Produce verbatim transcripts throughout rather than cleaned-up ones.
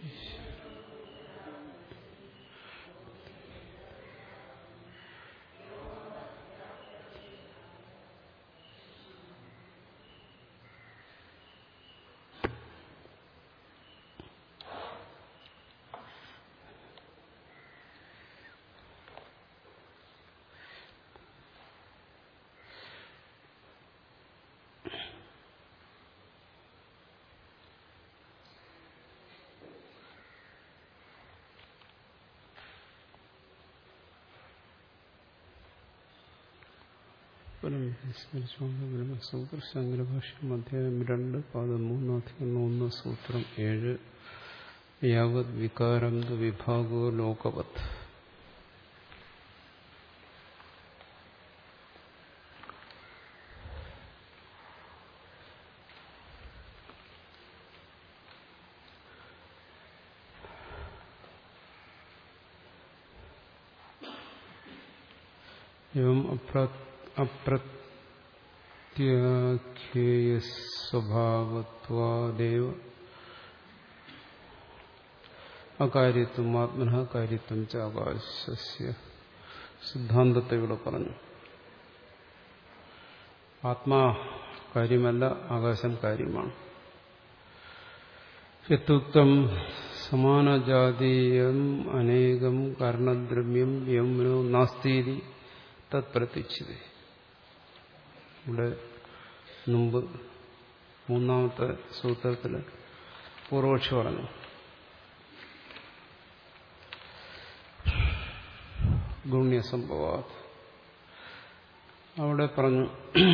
ബ്രഹ്മസൂത്ര ശങ്കരഭാഷ്യം അധ്യായം രണ്ട് പാദം മൂന്ന് അധികം ഒന്ന് സൂത്രം ഏഴ് യാവത് വികാരം തു വിഭാഗോ ലോകവത്. എവം അപ്രത്യാഖ്യേയസ്വഭാവത്വാദേവ അകാര്യത്വം ആത്മനഃ കാര്യത്വം ച ആകാശസ്യ സിദ്ധാന്തത്തെ ഇവിടെ പറഞ്ഞു. ആത്മാ കാര്യമല്ല, ആകാശം കാര്യമാണ്. യത്യുക്തം സമാനജാതീയം അനേകം കാരണദ്രവ്യം യമുനോ നാസ്തീതി തത്പ്രത്യക്ഷതേ. ഇവിടെ മുമ്പ് മൂന്നാമത്തെ സൂത്രത്തിൽ പൂർവക്ഷി പറഞ്ഞു. ഗുണ്യസംഭവാത് അവിടെ പറഞ്ഞു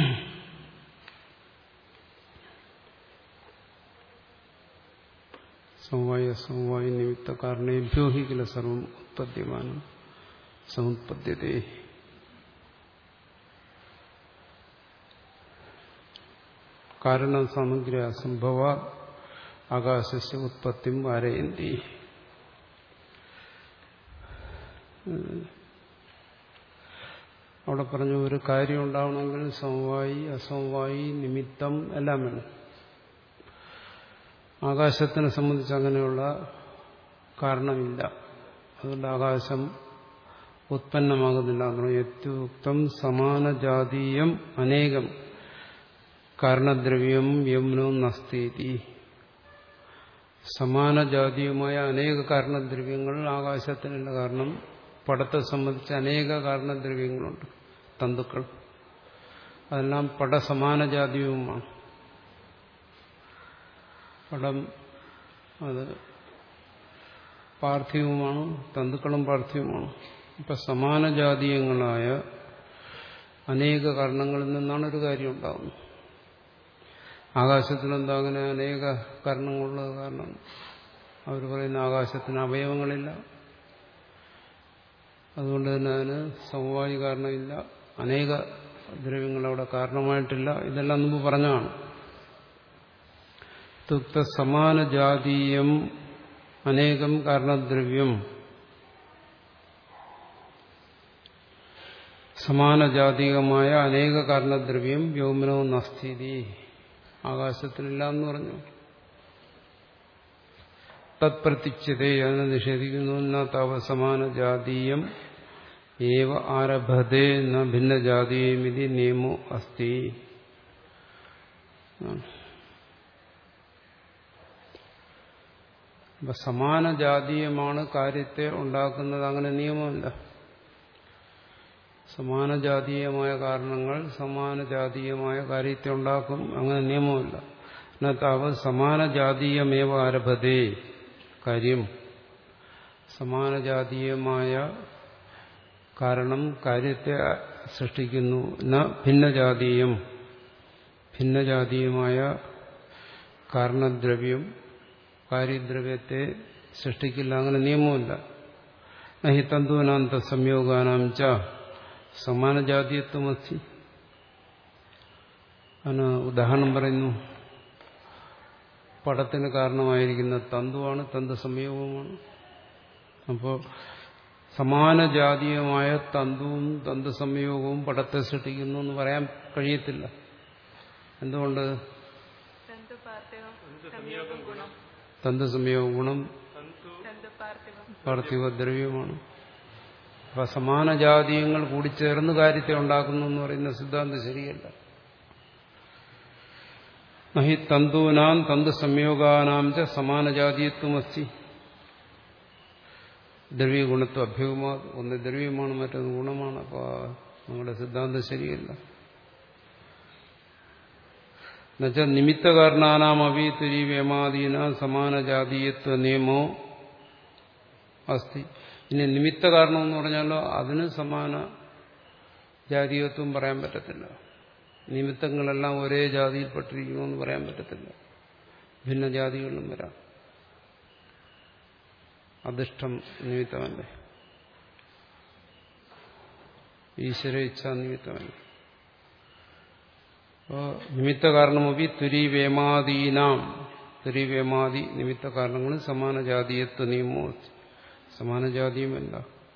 സമവായ സമവായ നിമിത്ത കാരണേഭ്യോ ഹി കില സർവം ഉത്പദ്യമാനം സമുത്പദ്യതേ. കാരണം സമഗ്ര അസംഭവ ആകാശസ്യ ഉത്പത്തിം വാരയന്തി. അവിടെ പറഞ്ഞു ഒരു കാര്യം ഉണ്ടാവണമെങ്കിൽ സമവായി അസമവായി നിമിത്തം എല്ലാം വേണം. ആകാശത്തിനെ സംബന്ധിച്ച് അങ്ങനെയുള്ള കാരണമില്ല. അതുകൊണ്ട് ആകാശം ഉത്പന്നമാകുന്നില്ല. യത്യുക്തം സമാനജാതീയം അനേകം കാരണദ്രവ്യം യമുനോ നസ്തീതി. സമാനജാതീയമായ അനേക കാരണദ്രവ്യങ്ങൾ ആകാശത്തിനുള്ള. കാരണം പടത്തെ സംബന്ധിച്ച് അനേക കാരണദ്രവ്യങ്ങളുണ്ട്, തന്തുക്കൾ. അതെല്ലാം പടസമാനജാതീയവുമാണ്. പടം അത് പാർത്ഥിവമാണ്, തന്തുക്കളും പാർത്ഥിവമാണ്. ഇപ്പൊ സമാനജാതീയങ്ങളായ അനേക കാരണങ്ങളിൽ നിന്നാണ് ഒരു കാര്യം ഉണ്ടാകുന്നത്. ആകാശത്തിനെന്താ അങ്ങനെ അനേക കാരണങ്ങളുള്ളത്? കാരണം അവർ പറയുന്ന ആകാശത്തിന് അവയവങ്ങളില്ല, അതുകൊണ്ട് തന്നെ അതിന് സമവായി കാരണമില്ല, അനേക ദ്രവ്യങ്ങൾ അവിടെ കാരണമായിട്ടില്ല. ഇതെല്ലാം മുമ്പ് പറഞ്ഞതാണ്. തുക്ത സമാനജാതീയം അനേകം കാരണദ്രവ്യം, സമാനജാതീയമായ അനേക കാരണദ്രവ്യം വ്യോമനോ നസ്തീതി. ആകാശത്തിലില്ല എന്ന് പറഞ്ഞു. തത്പ്രത്യക്ഷതേ, അതിനെ നിഷേധിക്കുന്നു. താവ സമാനജാതീയം ഏവ ആരഭതേ ന ഭിന്നജാതീയമിതി നിയമോ അസ്തി. അപ്പൊ സമാനജാതീയമാണ് കാര്യത്തെ ഉണ്ടാക്കുന്നത്, അങ്ങനെ നിയമമില്ല. സമാനജാതീയമായ കാരണങ്ങൾ സമാനജാതീയമായ കാര്യത്തെ ഉണ്ടാക്കും, അങ്ങനെ നിയമമില്ല. താവ സമാനജാതീയമേവ ആരഭതേ, കാര്യം സമാനജാതീയമായ കാരണം കാര്യത്തെ സൃഷ്ടിക്കുന്നു. ന ഭിന്നജാതീയം, ഭിന്നജാതീയമായ കാരണദ്രവ്യം കാര്യദ്രവ്യത്തെ സൃഷ്ടിക്കില്ല, അങ്ങനെ നിയമമില്ല. നഹി തന്തുനാന്ത സംയോഗാനാം ച സമാനജാതീയത്വമസ്തി. അതിന് ഉദാഹരണം പറയുന്നു. പടത്തിന് കാരണമായിരിക്കുന്ന തന്തുവാണ്, തന്തു സംയോഗവുമാണ്. അപ്പോൾ സമാനജാതീയമായ തന്തുവും തന്തു സംയോഗവും പടത്തെ സൃഷ്ടിക്കുന്നു എന്ന് പറയാൻ കഴിയത്തില്ല. എന്തുകൊണ്ട്? തന്തു സംയോഗ ഗുണം പാർത്ഥിവദ്രവ്യമാണ്. അപ്പൊ സമാന ജാതീയങ്ങൾ കൂടിച്ചേർന്ന് കാര്യത്തെ ഉണ്ടാക്കുന്നു എന്ന് പറയുന്ന സിദ്ധാന്തം ശരിയല്ല. നഹി തന്തൂനാം തന്തു സംയോഗാനാം ച സമാനജാതീയത്വം അസ്തി. ദ്രവ്യഗുണത്വം അഭ്യൂമാ, ഒന്ന് ദ്രവ്യമാണ് മറ്റൊന്ന് ഗുണമാണ്. അപ്പൊ നമ്മുടെ സിദ്ധാന്തം ശരിയല്ല. എന്നുവെച്ചാൽ നിമിത്തകാരണാനാം അഭി തുരീവ്യമാദീനാം സമാനജാതീയത്വ നിയമോ അസ്തി. ഇനി നിമിത്ത കാരണം എന്ന് പറഞ്ഞാലോ അതിന് സമാന ജാതീയത്വം പറയാൻ പറ്റത്തില്ല. നിമിത്തങ്ങളെല്ലാം ഒരേ ജാതിയിൽപ്പെട്ടിരിക്കുമെന്ന് പറയാൻ പറ്റത്തില്ല. ഭിന്നജാതികളിലും വരാം. അധിഷ്ഠം നിമിത്തമല്ലേ, ഈശ്വര ഇച്ഛാ നിമിത്തമല്ലേ. അപ്പോൾ നിമിത്ത കാരണമൊപ്പി തുരീവേമാദീനാം, തുരീവേമാദി നിമിത്ത കാരണങ്ങളും സമാന ജാതീയത്വ നിയമോ. സമാന ജാതിയുമല്ല.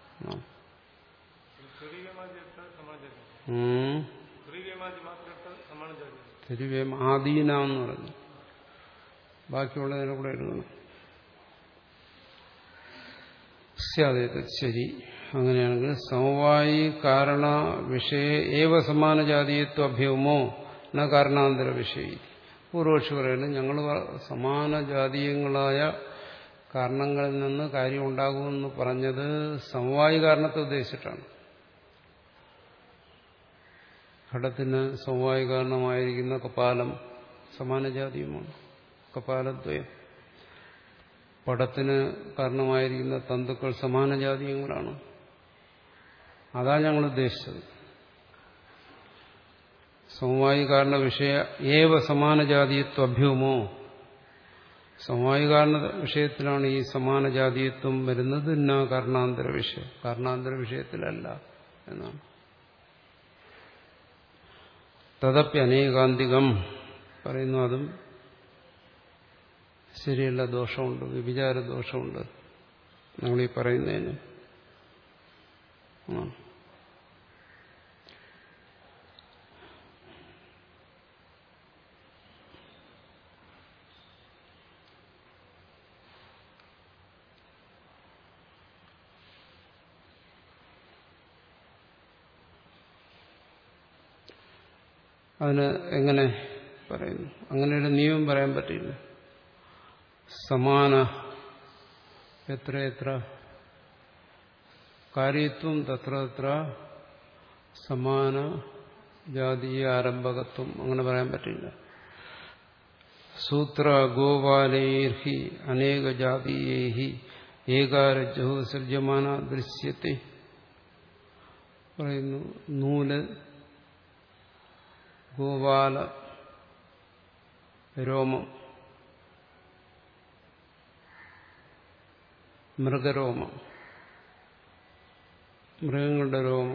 തുരീവേമാദീനാന്ന് പറഞ്ഞു. ബാക്കിയുള്ളതിനെ കൂടെ എഴുതണം. ശരി. അങ്ങനെയാണെങ്കിൽ സമവായി കാരണ വിഷയ ഏവ സമാന ജാതീയത്വ അഭ്യവുമോ ന കാരണാന്തര വിഷയ. പൂർവക്ഷി പറയുന്നത് ഞങ്ങൾ സമാന ജാതീയങ്ങളായ കാരണങ്ങളിൽ നിന്ന് കാര്യം ഉണ്ടാകുമെന്ന് പറഞ്ഞത് സമവായി കാരണത്തെ ഉദ്ദേശിച്ചിട്ടാണ്. ഘടത്തിന് സമവായി കാരണമായിരിക്കുന്ന കപാലം സമാനജാതീയമാണ്, കപാലദ്വയം. പടത്തിന് കാരണമായിരിക്കുന്ന തന്തുക്കൾ സമാനജാതീയങ്ങളാണ്. അതാ ഞങ്ങൾ ഉദ്ദേശിച്ചത്. സമവായി കാരണ വിഷയ ഏവ സമാനജാതീയത്വ അഭ്യൂമോ. സമവായി കാരണ വിഷയത്തിലാണ് ഈ സമാനജാതീയത്വം വരുന്നത്. ന കാരണാന്തര വിഷയം, കാരണാന്തര വിഷയത്തിലല്ല എന്നാണ്. തദപ്പി അനേകാന്തികം പറയുന്നു. അതും ശരിയല്ല, ദോഷമുണ്ട്, വ്യഭിചാര ദോഷമുണ്ട് നമ്മളീ പറയുന്നതിന്. അതിന് എങ്ങനെ പറയുന്നു? അങ്ങനെ ഒരു നിയമം പറയാൻ പറ്റില്ല. സമാന എത്ര എത്ര കാര്യത്വം തത്ര തത്ര സമാന ജാതീയ ആരംഭകത്വം അങ്ങനെ പറയാൻ പറ്റില്ല. സൂത്ര ഗോപാലൈർഹി അനേക ജാതീയൈഹി ഏകാരജ്ജോ സൃജ്യമാന ദൃശ്യത്തെ പറയുന്നു. നൂല്, ഗോപാല രോമം, മൃഗരോമം, മൃഗങ്ങളുടെ രോമം,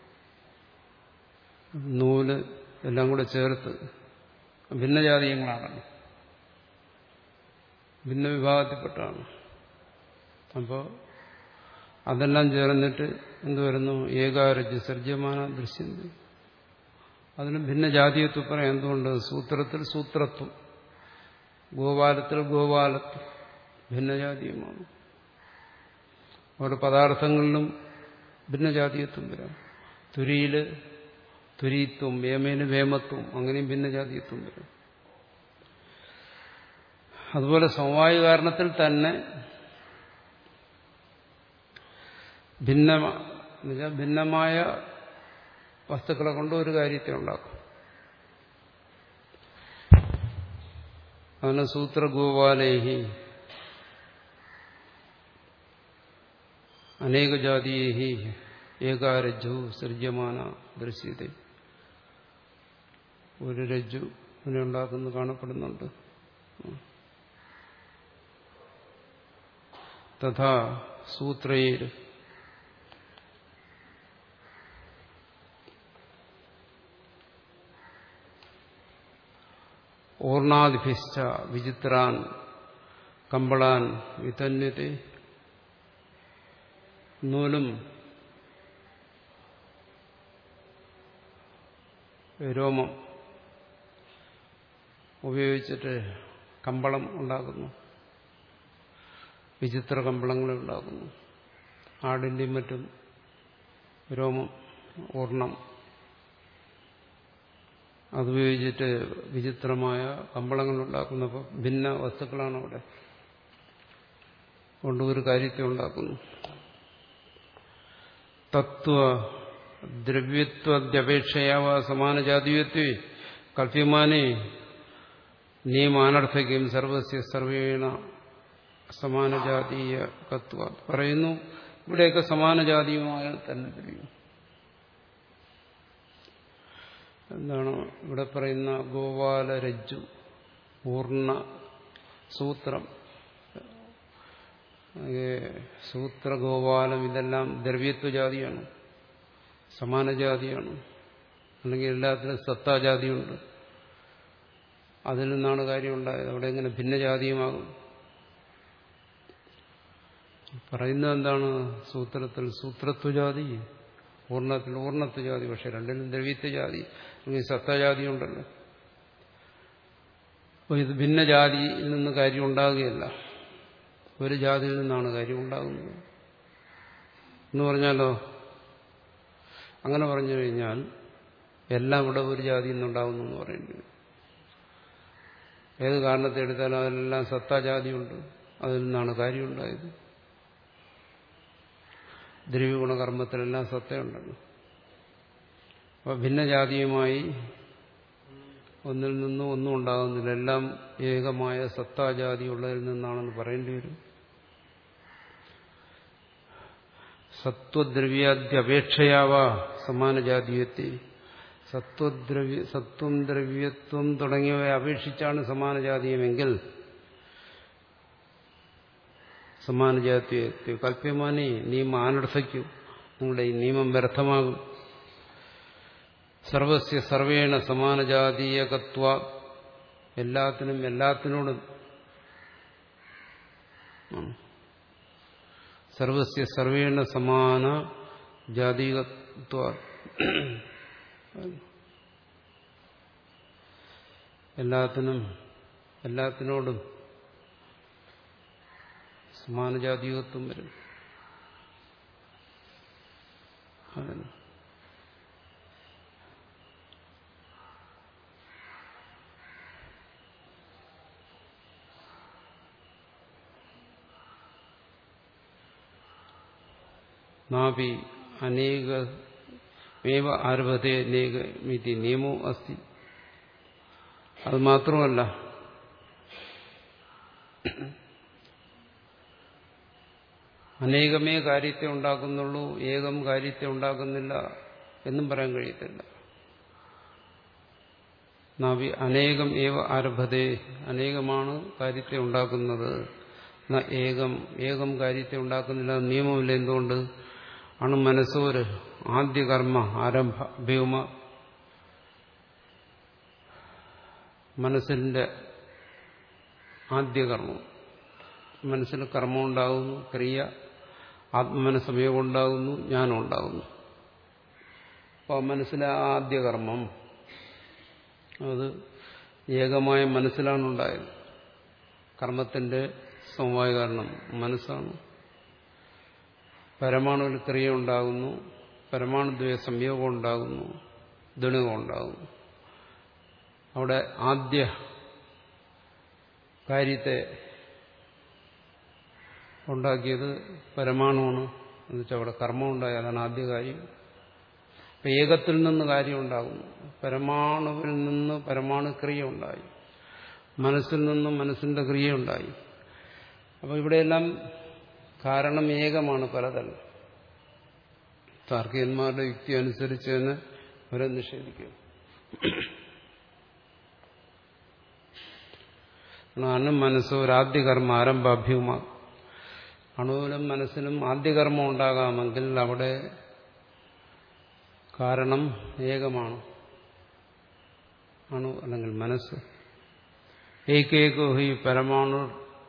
നൂല് എല്ലാം കൂടെ ചേർത്ത് ഭിന്നജാതീയങ്ങളാണ്, ഭിന്ന വിഭാഗത്തിൽപ്പെട്ടാണ്. അപ്പോൾ അതെല്ലാം ചേർന്നിട്ട് എന്തുവരുന്നു? ഏകാരജ്ജ സൃജ്യമാന ദൃശ്യം. അതിന് ഭിന്നജാതീയത്വം പറയാം. എന്തുകൊണ്ട്? സൂത്രത്തിൽ സൂത്രത്വം, ഗോപാലത്തിൽ ഗോപാലത്വം ഭിന്നജാതീയമാണ്. ഓരോ പദാർത്ഥങ്ങളിലും ഭിന്നജാതീയത്വം വരാം. തുരിയില് തുരീത്വം, വേമേന് വേമത്വം, അങ്ങനെയും ഭിന്നജാതീയത്വം വരും. അതുപോലെ സമവായ കാരണത്തിൽ തന്നെ ഭിന്ന എന്നുവെച്ചാൽ ഭിന്നമായ വസ്തുക്കളെ കൊണ്ട് ഒരു കാര്യത്തെ ഉണ്ടാക്കും. അതിന് സൂത്രഗോപാലേഹി അനേകജാതീയേഹി ഏകാരജ്ജു സൃജ്യമാന ദൃശ്യത. ഒരു രജ്ജു അതിനെ ഉണ്ടാക്കുന്നു കാണപ്പെടുന്നുണ്ട്. തഥാ സൂത്രയിൽ ഓർണാദിഭിശ്ച വിചിത്രാൻ കമ്പളാൻ വിതന്യത്തെ. നൂലും രോമം ഉപയോഗിച്ചിട്ട് കമ്പളം ഉണ്ടാക്കുന്നു. വിചിത്ര കമ്പളങ്ങളെ ഉണ്ടാക്കുന്നു. ആടിന്റെയും മറ്റും രോമം, വർണ്ണം അതുപയോഗിച്ചിട്ട് വിചിത്രമായ കമ്പളങ്ങൾ ഉണ്ടാക്കുന്നപ്പോൾ ഭിന്ന വസ്തുക്കളാണ് അവിടെ കൊണ്ട് ഒരു കാര്യത്തെ ഉണ്ടാക്കുന്നു. തത്വ ദ്രവ്യത്വദ്യപേക്ഷയാവ സമാനജാതീയത്വേ കൽപ്യമാനേ നിയമാനർത്ഥക്യം സർവസ്യ സർവേണ സമാനജാതീയ കത്വ പറയുന്നു. ഇവിടെയൊക്കെ സമാനജാതീയമായ തന്നെ കഴിയും. എന്താണ് ഇവിടെ പറയുന്ന ഗോപാല രജ്ജു, പൂർണ്ണ സൂത്രം, സൂത്ര, ഗോപാലം ഇതെല്ലാം ദ്രവ്യത്വജാതിയാണ്, സമാനജാതിയാണ്. അല്ലെങ്കിൽ എല്ലാത്തിനും സത്താജാതിയുണ്ട്. അതിൽ നിന്നാണ് കാര്യം ഉണ്ടായത്. അവിടെ എങ്ങനെ ഭിന്നജാതിയുമാകും? പറയുന്നത് എന്താണ്? സൂത്രത്തിൽ സൂത്രത്വജാതി, പൂർണ്ണത്തിൽ പൂർണ്ണത്വജാതി. പക്ഷെ രണ്ടിലും ദ്രവ്യത്വജാതി അല്ലെങ്കിൽ സത്തജാതി ഉണ്ടല്ലോ. അപ്പോൾ ഇത് ഭിന്നജാതിയിൽ നിന്ന് കാര്യം ഉണ്ടാകുകയല്ല, ഒരു ജാതിയിൽ നിന്നാണ് കാര്യം ഉണ്ടാകുന്നത് എന്ന് പറഞ്ഞാലോ? അങ്ങനെ പറഞ്ഞു കഴിഞ്ഞാൽ എല്ലാം ഇവിടെ ഒരു ജാതിയിൽ നിന്നുണ്ടാകുന്നു എന്ന് പറയേണ്ടി വരും. ഏത് കാരണത്തെ എടുത്താലും അതിലെല്ലാം സത്താജാതിയുണ്ട്, അതിൽ നിന്നാണ് കാര്യം ഉണ്ടായത്. ദ്രവ്യഗുണകർമ്മത്തിലെല്ലാം സത്തയുണ്ടല്ലോ. അപ്പോൾ ഭിന്നജാതിയുമായി ഒന്നിൽ നിന്നും ഒന്നും ഉണ്ടാകുന്നില്ല, എല്ലാം ഏകമായ സത്താജാതിയുള്ളതിൽ നിന്നാണെന്ന് പറയേണ്ടി വരും. സത്വദ്രവ്യാദ്യപേക്ഷയാവ സമാനജാതീയത്തെ, സത്വദ്രവ്യ സത്വം ദ്രവ്യത്വം തുടങ്ങിയവയെ അപേക്ഷിച്ചാണ് സമാനജാതീയമെങ്കിൽ സമാനജാതീയത്തെ കൽപ്യമാനേ നിയമം അനർത്ഥിക്കും, നിങ്ങളുടെ ഈ നിയമം വ്യർത്ഥമാകും. സർവസ്യ സർവേണ സമാനജാതീയകത്വ, എല്ലാത്തിനും എല്ലാത്തിനോടും സർവസ്യ സർവേണ സമാന ജാതീയകത്വ, എല്ലാത്തിനും എല്ലാത്തിനോടും സമാനജാതീയത്വം വരും. അതിന് നാപി അനേകമേവ ആരഭത്തെ അനേകമിതി നിയമോ അസ്തി. അത് മാത്രമല്ല, അനേകമേ കാര്യത്തെ ഉണ്ടാക്കുന്നുള്ളൂ, ഏകം കാര്യത്തെ ഉണ്ടാക്കുന്നില്ല എന്നും പറയാൻ കഴിയത്തില്ല. നാവി അനേകം ഏവ ആരഭത്തെ, അനേകമാണ് കാര്യത്തെ ഉണ്ടാക്കുന്നത്, ഏകം ഏകം കാര്യത്തെ ഉണ്ടാക്കുന്നില്ല, നിയമമില്ല. എന്തുകൊണ്ട്? ആണ് മനസ്സോര് ആദ്യകർമ്മ ആരംഭ ഭ്യൂമ, മനസ്സിന്റെ ആദ്യകർമ്മം, മനസ്സിൽ കർമ്മം ഉണ്ടാകുന്നു, ക്രിയ, ആത്മമനസ്സമയം ഉണ്ടാകുന്നു, ജ്ഞാനം ഉണ്ടാകുന്നു. അപ്പോൾ മനസ്സിലെ ആദ്യകർമ്മം അത് ഏകമായ മനസ്സിലാണ് ഉണ്ടായത്. കർമ്മത്തിന്റെ സമവായ കാരണം മനസ്സാണ്. പരമാണുവിൽ ക്രിയ ഉണ്ടാകുന്നു, പരമാണുദ്വയ സംയോഗം ഉണ്ടാകുന്നു, ദുണികം ഉണ്ടാകുന്നു. അവിടെ ആദ്യ കാര്യത്തെ ഉണ്ടാക്കിയത് പരമാണുവാണ്. എന്നുവെച്ചാൽ അവിടെ കർമ്മം ഉണ്ടായി, അതാണ് ആദ്യ കാര്യം. അപ്പം ഏകത്തിൽ നിന്ന് കാര്യം ഉണ്ടാകുന്നു, പരമാണുവിൽ നിന്ന് പരമാണു ക്രിയ ഉണ്ടായി, മനസ്സിൽ നിന്നും മനസ്സിന്റെ ക്രിയ ഉണ്ടായി. അപ്പോൾ ഇവിടെയെല്ലാം കാരണം ഏകമാണ്, പലതല്ല. താർക്കികന്മാരുടെ യുക്തി അനുസരിച്ച് തന്നെ അവരെ നിഷേധിക്കും. അണു മനസ്സ് ഒരാദ്യകർമ്മ ആരംഭാഭ്യൂമ, അണുവിലും മനസ്സിലും ആദ്യകർമ്മം ഉണ്ടാകാമെങ്കിൽ അവിടെ കാരണം ഏകമാണ്, അണു അല്ലെങ്കിൽ മനസ്സ്. ഏകേകോ ഹി പരമാണു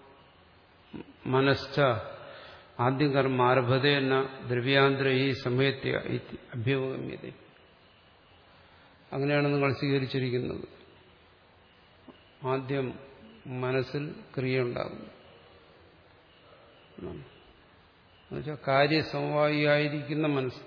മനശ്ച ആദ്യകർമ്മ ആരഭതേന ദ്രവ്യാന്തര ഈ സമയത്തെ അഭ്യുഗമ്യത. അങ്ങനെയാണ് നിങ്ങൾ സ്വീകരിച്ചിരിക്കുന്നത്. ആദ്യം മനസ്സിൽ ക്രിയ ഉണ്ടാകുന്നു, എന്നുവെച്ചാൽ കാര്യസമവായിയായിരിക്കുന്ന മനസ്സ്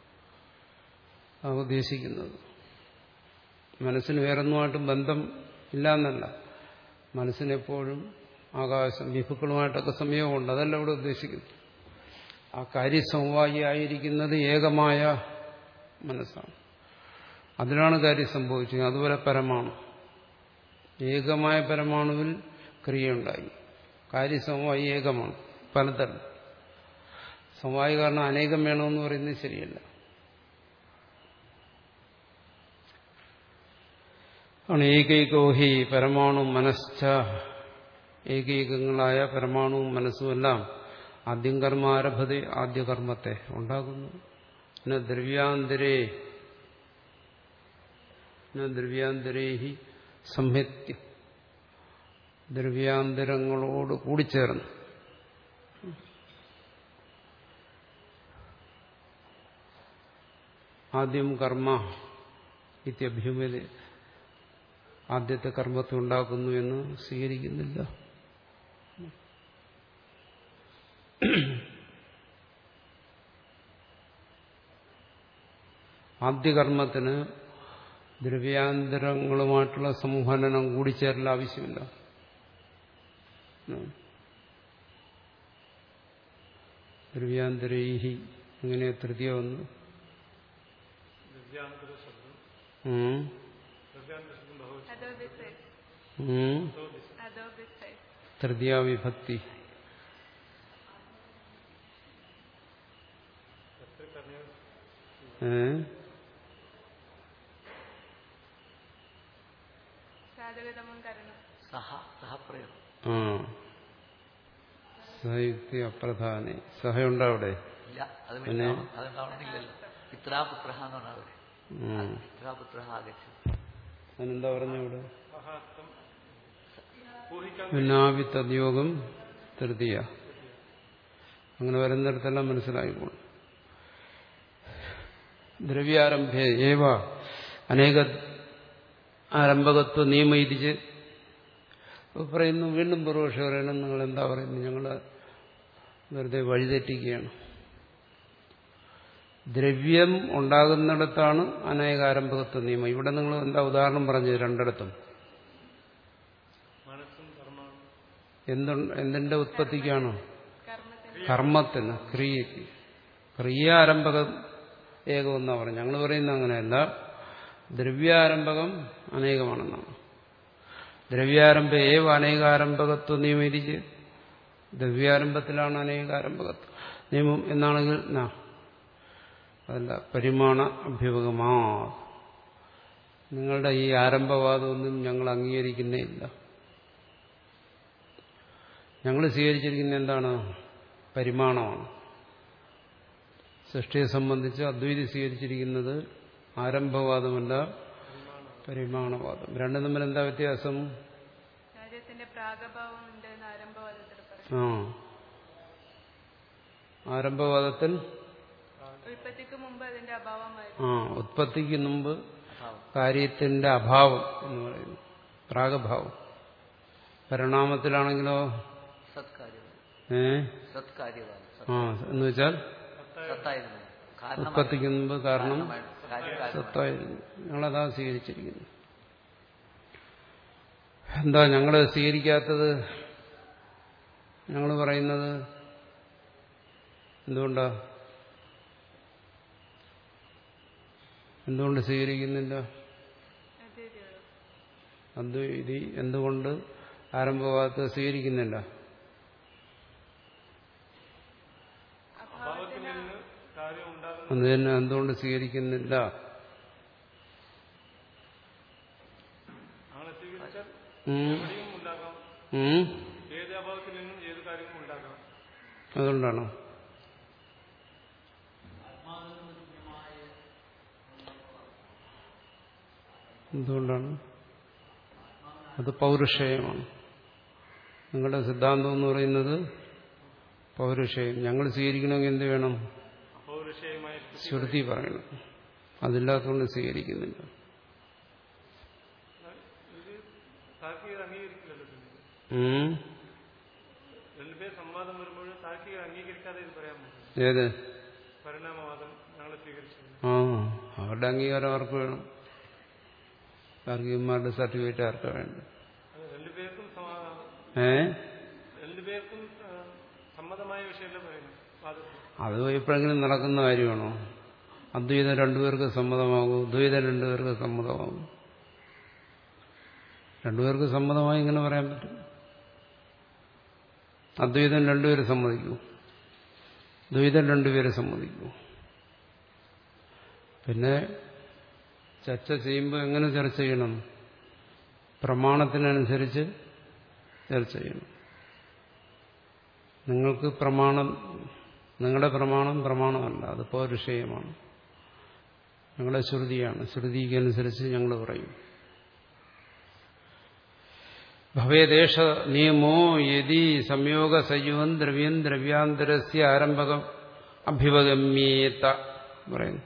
അത് ഉദ്ദേശിക്കുന്നത്. മനസ്സിന് വേറൊന്നുമായിട്ടും ബന്ധം ഇല്ല എന്നല്ല, മനസ്സിനെപ്പോഴും ആകാശം വിഭുക്കളുമായിട്ടൊക്കെ സംയോഗമുണ്ട്, അതല്ല ഇവിടെ ഉദ്ദേശിക്കുന്നത്. ആ കാര്യസമവായിയായിരിക്കുന്നത് ഏകമായ മനസ്സാണ്, അതിലാണ് കാര്യം സംഭവിച്ചത്. അതുപോലെ പരമാണു, ഏകമായ പരമാണുവിൽ ക്രിയയുണ്ടായി. കാര്യസമവായി ഏകമാണ്, പലതരം. സമവായി കാരണം അനേകം വേണമെന്ന് പറയുന്നത് ശരിയല്ല. ആണ് ഏകൈകോഹി പരമാണു മനശ്ച, ഏകൈകങ്ങളായ പരമാണുവും മനസ്സുമെല്ലാം ആദ്യം കർമ്മ ആരഭത, ആദ്യ കർമ്മത്തെ ഉണ്ടാകുന്നു. പിന്നെ ദ്രവ്യാന്തരേ ദ്രവ്യാന്തരേഹി സംഹിത്യ, ദ്രവ്യാന്തരങ്ങളോട് കൂടിച്ചേർന്ന് ആദ്യം കർമ്മ ഇത്യഭ്യുമത, ആദ്യത്തെ കർമ്മത്തെ ഉണ്ടാക്കുന്നു എന്ന് സ്വീകരിക്കുന്നില്ല. ആദ്യകർമ്മത്തിന് ദ്രവ്യാന്തരങ്ങളുമായിട്ടുള്ള സംഹനനം കൂടിച്ചേരൽ ആവശ്യമില്ല. ദ്രവ്യാന്തരൈഹി അങ്ങനെ തൃതീയ വന്നു. തൃതീയ വിഭക്തി. ഏ ആ സഹയുക്തി അപ്രധാനെ, സഹയുണ്ടോ അവിടെ? പിന്നെ അതിനെന്താ പറഞ്ഞു ഇവിടെ? വിനാവി തദ്യോഗം തൃതീയ, അങ്ങനെ വരുന്നിടത്തെല്ലാം മനസ്സിലായിക്കോളും. ദ്രവ്യാരംഭേ ഏവ അനേക ആരംഭകത്വ നിയമയിച്ച് പറയുന്നു. വീണ്ടും പൂർവക്ഷി പറയണം, നിങ്ങൾ എന്താ പറയുന്നത്, ഞങ്ങൾ വെറുതെ വഴിതെറ്റിക്കുകയാണ്. ദ്രവ്യം ഉണ്ടാകുന്നിടത്താണ് അനേകാരംഭകത്വ നിയമം. ഇവിടെ നിങ്ങൾ എന്താ ഉദാഹരണം പറഞ്ഞത്? രണ്ടിടത്തും എന്തു എന്തിന്റെ ഉത്പത്തിക്കാണോ? കർമ്മത്തിന്, ക്രിയക്ക്. ക്രിയാരംഭകം ഏകമെന്നാ പറഞ്ഞു. ഞങ്ങൾ പറയുന്നത് അങ്ങനെയല്ല, ദ്രവ്യാരംഭകം അനേകമാണെന്നാണ്. ദ്രവ്യാരംഭ ഏവ അനേകാരംഭകത്വ നിയമരിച്ച്, ദ്രവ്യാരംഭത്തിലാണ് അനേകാരംഭകത്വം നിയമം എന്നാണെങ്കിൽ അതല്ല, പരിമാണ അഭ്യുപകമാ. നിങ്ങളുടെ ഈ ആരംഭവാദമൊന്നും ഞങ്ങൾ അംഗീകരിക്കുന്നേ ഇല്ല. ഞങ്ങൾ സ്വീകരിച്ചിരിക്കുന്ന എന്താണ്? പരിമാണമാണ്. സൃഷ്ടിയെ സംബന്ധിച്ച് അദ്വൈതി സ്വീകരിച്ചിരിക്കുന്നത് ആരംഭവാദമല്ല, പരിമാണവാദം. രണ്ടും തമ്മിൽ എന്താ വ്യത്യാസം? ആ ആരംഭവാദത്തിൽ ആ ഉത്പത്തിക്ക് മുമ്പ് കാര്യത്തിന്റെ അഭാവം എന്ന് പറയുന്നു, പ്രാഗഭാവം. പരിണാമത്തിലാണെങ്കിലോ ഏ ആ എന്ന് വെച്ചാൽ ഉത്പത്തിക്ക് മുമ്പ് കാരണം സത്തായിരുന്നു. ഞങ്ങളതാ സ്വീകരിച്ചിരിക്കുന്നു. എന്താ ഞങ്ങൾ സ്വീകരിക്കാത്തത്? ഞങ്ങൾ പറയുന്നത് എന്തുകൊണ്ടാ? എന്തുകൊണ്ട് സ്വീകരിക്കുന്നില്ല? അദ്വൈതി എന്തുകൊണ്ട് ആരംഭഭാഗത്ത് സ്വീകരിക്കുന്നില്ല? അത് തന്നെ, എന്തുകൊണ്ട് സ്വീകരിക്കുന്നില്ല? അതുകൊണ്ടാണോ? എന്തുകൊണ്ടാണ്? അത് പൗരുഷയമാണ്. നിങ്ങളുടെ സിദ്ധാന്തം എന്ന് പറയുന്നത് പൗരുഷയം. ഞങ്ങൾ സ്വീകരിക്കണമെങ്കിൽ എന്ത് വേണം? ശ്രുതി പറയണം. അതില്ലാത്തതുകൊണ്ട് സ്വീകരിക്കുന്നില്ല. രണ്ടുപേർ സംവാദം വരുമ്പോൾ താർക്കിക അംഗീകരിക്കാതെ ഇത് പറയാൻ പറ്റും. ഏത് പരിണാമവാദം ഞങ്ങൾ സ്വീകരിച്ചു. ആ അവരുടെ അംഗീകാരം ആർക്ക് വേണം? താർക്കികന്മാരുടെ സർട്ടിഫിക്കറ്റ് ആർക്കാ വേണ്ട? രണ്ടുപേർക്കും ഏ രണ്ടുപേർക്കും സമ്മതമായ വിഷയമല്ലേ പറയുന്നത് വാദത്തിൽ. അത് എപ്പോഴെങ്കിലും നടക്കുന്ന കാര്യമാണോ? അദ്വൈതം രണ്ടുപേർക്ക് സമ്മതമാകും, ദ്വൈതം രണ്ടുപേർക്ക് സമ്മതമാകും. രണ്ടുപേർക്ക് സമ്മതമായി ഇങ്ങനെ പറയാൻ പറ്റും. അദ്വൈതം രണ്ടുപേരും സമ്മതിക്കൂ, ദ്വൈതം രണ്ടുപേരും സമ്മതിക്കൂ. പിന്നെ ചർച്ച ചെയ്യുമ്പോൾ എങ്ങനെ ചർച്ച ചെയ്യണം? പ്രമാണത്തിനനുസരിച്ച് ചർച്ച ചെയ്യണം. നിങ്ങൾക്ക് പ്രമാണം, നിങ്ങളുടെ പ്രമാണം പ്രമാണമല്ല, അത് പൗരുഷേയമാണ്, ഞങ്ങളുടെ ശ്രുതിയാണ്. ശ്രുതിക്കനുസരിച്ച് ഞങ്ങൾ പറയും. ഭവേദേശ നിയമോ യതി സംയോഗ സംയുഗം ദ്രവ്യം ദ്രവ്യാന്തരസ്യ ആരംഭകം അഭ്യുപഗമ്യേത പറയുന്നു.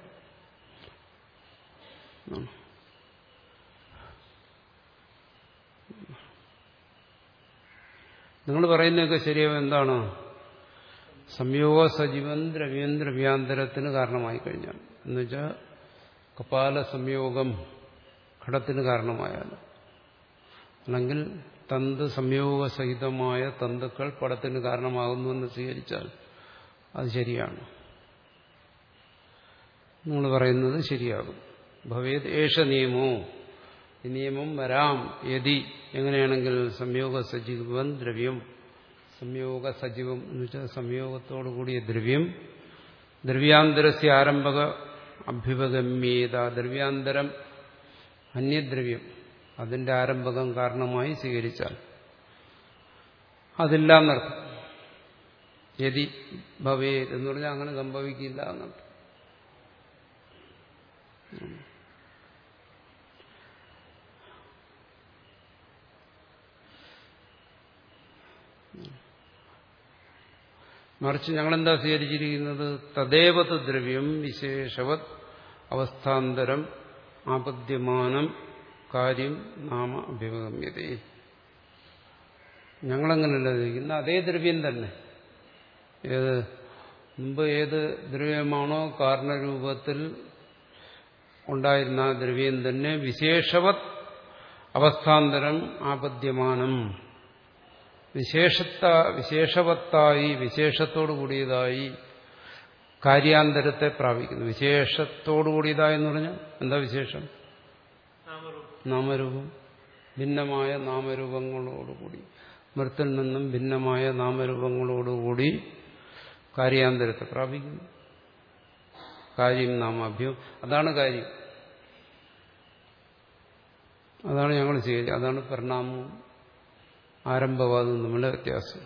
നിങ്ങൾ പറയുന്നതൊക്കെ ശരിയാവും. എന്താണ്? സംയോഗ സജീവൻ ദ്രവ്യം ദ്രവ്യാന്തരത്തിന് കാരണമായി കഴിഞ്ഞാൽ, എന്നുവെച്ചാൽ കപാല സംയോഗം ഘടത്തിന് കാരണമായാൽ, അല്ലെങ്കിൽ തന്ത് സംയോഗസഹിതമായ തന്തുക്കൾ പടത്തിന് കാരണമാകുന്നുവെന്ന് സ്വീകരിച്ചാൽ അത് ശരിയാണ്. നിങ്ങൾ പറയുന്നത് ശരിയാകും. ഭവേത് ഏഷ നിയമോ, ഈ നിയമം വരാം യതി എങ്ങനെയാണെങ്കിൽ സംയോഗ സജീവം ദ്രവ്യം, സംയോഗ സജീവം എന്ന് വെച്ചാൽ സംയോഗത്തോടു കൂടിയ ദ്രവ്യം ദ്രവ്യാന്തരസ്യ ആരംഭക അഭ്യുപഗമ്യേത, ദ്രവ്യാന്തരം അന്യദ്രവ്യം അതിന്റെ ആരംഭകം കാരണമായി സ്വീകരിച്ചാൽ അതില്ല എന്നർത്ഥം. യതി ഭവേത് എന്ന് പറഞ്ഞാൽ അങ്ങനെ സംഭവിക്കില്ല എന്നർത്ഥം. മറിച്ച് ഞങ്ങളെന്താ സ്വീകരിച്ചിരിക്കുന്നത്? തദേവത് ദ്രവ്യം വിശേഷവത് അവസ്ഥാന്തരം ആപദ്യമാനം കാര്യം നാമ അഭ്യുപഗമ്യത. ഞങ്ങളങ്ങനല്ല ഇരിക്കുന്ന അതേ ദ്രവ്യം തന്നെ. ഏത് മുമ്പ് ഏത് ദ്രവ്യമാണോ കാരണരൂപത്തിൽ ഉണ്ടായിരുന്ന ആ ദ്രവ്യം തന്നെ വിശേഷവത് അവസ്ഥാന്തരം ആപദ്യമാനം, വിശേഷത്ത വിശേഷവത്തായി വിശേഷത്തോടു കൂടിയതായി കാര്യാന്തരത്തെ പ്രാപിക്കുന്നു. വിശേഷത്തോടു കൂടിയതായി എന്ന് പറഞ്ഞാൽ എന്താ വിശേഷം? നാമരൂപം. ഭിന്നമായ നാമരൂപങ്ങളോടുകൂടി, മൃത്തിൽ നിന്നും ഭിന്നമായ നാമരൂപങ്ങളോടുകൂടി കാര്യാന്തരത്തെ പ്രാപിക്കുന്നു. കാര്യം നാമാഭ്യം, അതാണ് കാര്യം. അതാണ് ഞങ്ങൾ ചെയ്യുക. അതാണ് പരിണാമവും ആരംഭവാദവും തമ്മിലെ വ്യത്യാസം.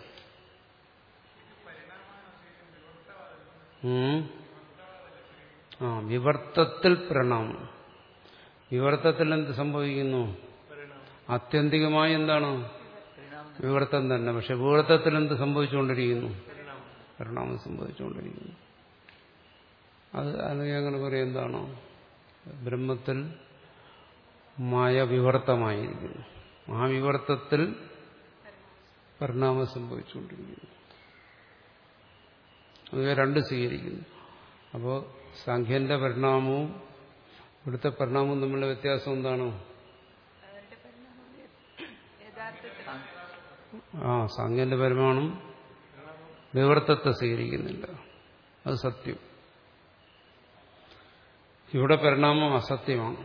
ആ വിവർത്തത്തിൽ പരിണാമം. വിവർത്തത്തിൽ എന്ത് സംഭവിക്കുന്നു? ആത്യന്തികമായി എന്താണ്? വിവർത്തം തന്നെ. പക്ഷെ വിവർത്തത്തിൽ എന്ത് സംഭവിച്ചുകൊണ്ടിരിക്കുന്നു? പരിണാമം സംഭവിച്ചുകൊണ്ടിരിക്കുന്നു. അത് അല്ലെങ്കിൽ അങ്ങനെ പറയും, എന്താണോ ബ്രഹ്മത്തിൽ മായ വിവർത്തമായിരിക്കുന്നു, ആ വിവർത്തത്തിൽ പരിണാമം സംഭവിച്ചുകൊണ്ടിരിക്കുന്നു. അത് രണ്ട് സ്വീകരിക്കുന്നു. അപ്പോൾ സാഖ്യന്റെ പരിണാമവും ഇവിടുത്തെ പരിണാമവും തമ്മിലുള്ള വ്യത്യാസം എന്താണോ? ആ സാഖ്യന്റെ പരിണാമം വിവർത്തത്തെ സ്വീകരിക്കുന്നില്ല, അത് സത്യം. ഇവിടെ പരിണാമം അസത്യമാണ്.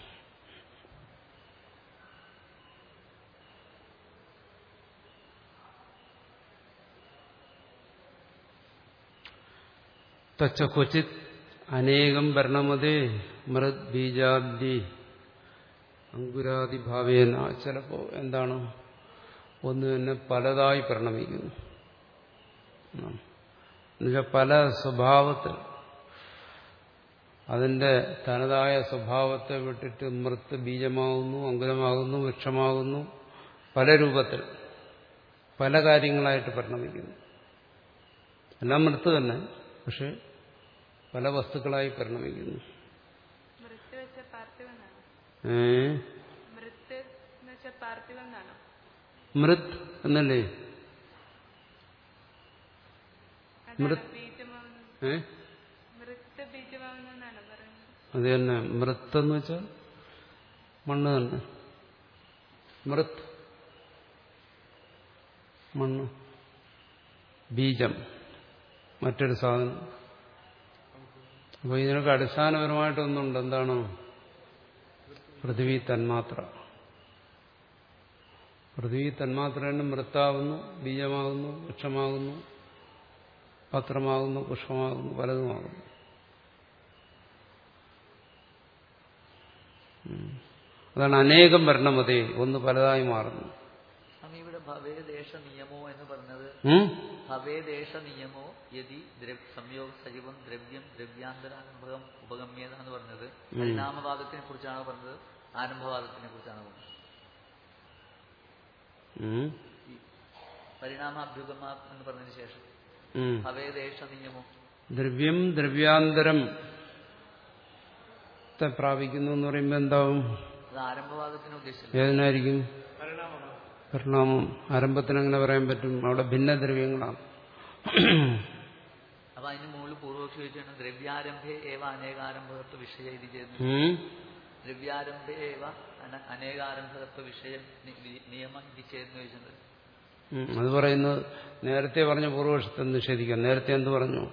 തച്ച ക്വചിത് അനേകം പരിണമതേ മൃത് ബീജാദി അങ്കുരാദിഭാവേന. ചിലപ്പോ എന്താണ്, ഒന്ന് തന്നെ പലതായി പരിണമിക്കുന്നു. എന്നുവെച്ചാൽ പല സ്വഭാവത്തിൽ, അതിന്റെ തനതായ സ്വഭാവത്തെ വിട്ടിട്ട് മൃത്ത് ബീജമാകുന്നു, അങ്കുരമാകുന്നു, വൃക്ഷമാകുന്നു, പല രൂപത്തിൽ പല കാര്യങ്ങളായിട്ട് പരിണമിക്കുന്നു. എല്ലാം മൃത്ത് തന്നെ, പക്ഷെ പല വസ്തുക്കളായി പരിണമിക്കുന്നു. ഏ മൃത് എന്നല്ലേ? മൃത് ഏ അത് തന്നെ മൃത്ത് എന്ന് വെച്ചാൽ മണ്ണ് തന്നെ. മൃത്ത് മണ്ണ്, ബീജം മറ്റൊരു സാധനം. അപ്പൊ ഇതിനൊക്കെ അടിസ്ഥാനപരമായിട്ടൊന്നുണ്ട്. എന്താണ്? പൃഥ്വി തന്മാത്ര. പൃഥ്വി തന്മാത്ര തന്നെ മൃത്താകുന്നു, ബീജമാകുന്നു, വൃക്ഷമാകുന്നു, പത്രമാകുന്നു, പുഷ്പമാകുന്നു, പലതുമാകുന്നു. അതാണ് അനേകം വർണ്ണമതേ, ഒന്ന് പലതായി മാറുന്നു. ഇവിടെ ഭവേദേശ നിയമോ എന്ന് പറഞ്ഞത് ഭവേദേശ നിയമോ യതി സംയോഗ സജീവം ദ്രവ്യം ദ്രവ്യാന്തരാരംഭകം ഉപഗമ്യത എന്ന് പറഞ്ഞത് പരിണാമവാദത്തിനെ കുറിച്ചാണ് പറഞ്ഞത്, ആരംഭവാദത്തിനെ കുറിച്ചാണ് പറഞ്ഞത്? പരിണാമാഭ്യുഗമ എന്ന് പറഞ്ഞതിന് ശേഷം ഭവേദേശ നിയമോ ദ്രവ്യം ദ്രവ്യാന്തരം പ്രാപിക്കുന്നു എന്ന് പറയുമ്പോൾ എന്താവും? അത് ആരംഭവാദത്തിന് ഉദ്ദേശിച്ചത് ഏതിനായിരിക്കും? പരിണാമം. ആരംഭത്തിന് എങ്ങനെ പറയാൻ പറ്റും? അവിടെ ഭിന്നദ്രവ്യങ്ങളാണ്. അപ്പൊ അതിന് മുകളിൽ പൂർവക്ഷി ചോദിച്ചാണ് ദ്രവ്യാരംഭേ ഏവ അനേകാരംഭകത്വ വിഷയ ഇത് ചെയ്യുന്നു. ദ്രവ്യാരംഭേ ഏവ അനേകാരംഭകത്വ വിഷയ നിയമം ഇത് ചെയ്യുന്നു ചോദിച്ചത്. അത് പറയുന്നത് നേരത്തെ പറഞ്ഞ പൂർവക്ഷത്തെ നിഷേധിക്കാം. നേരത്തെ എന്ത് പറഞ്ഞു?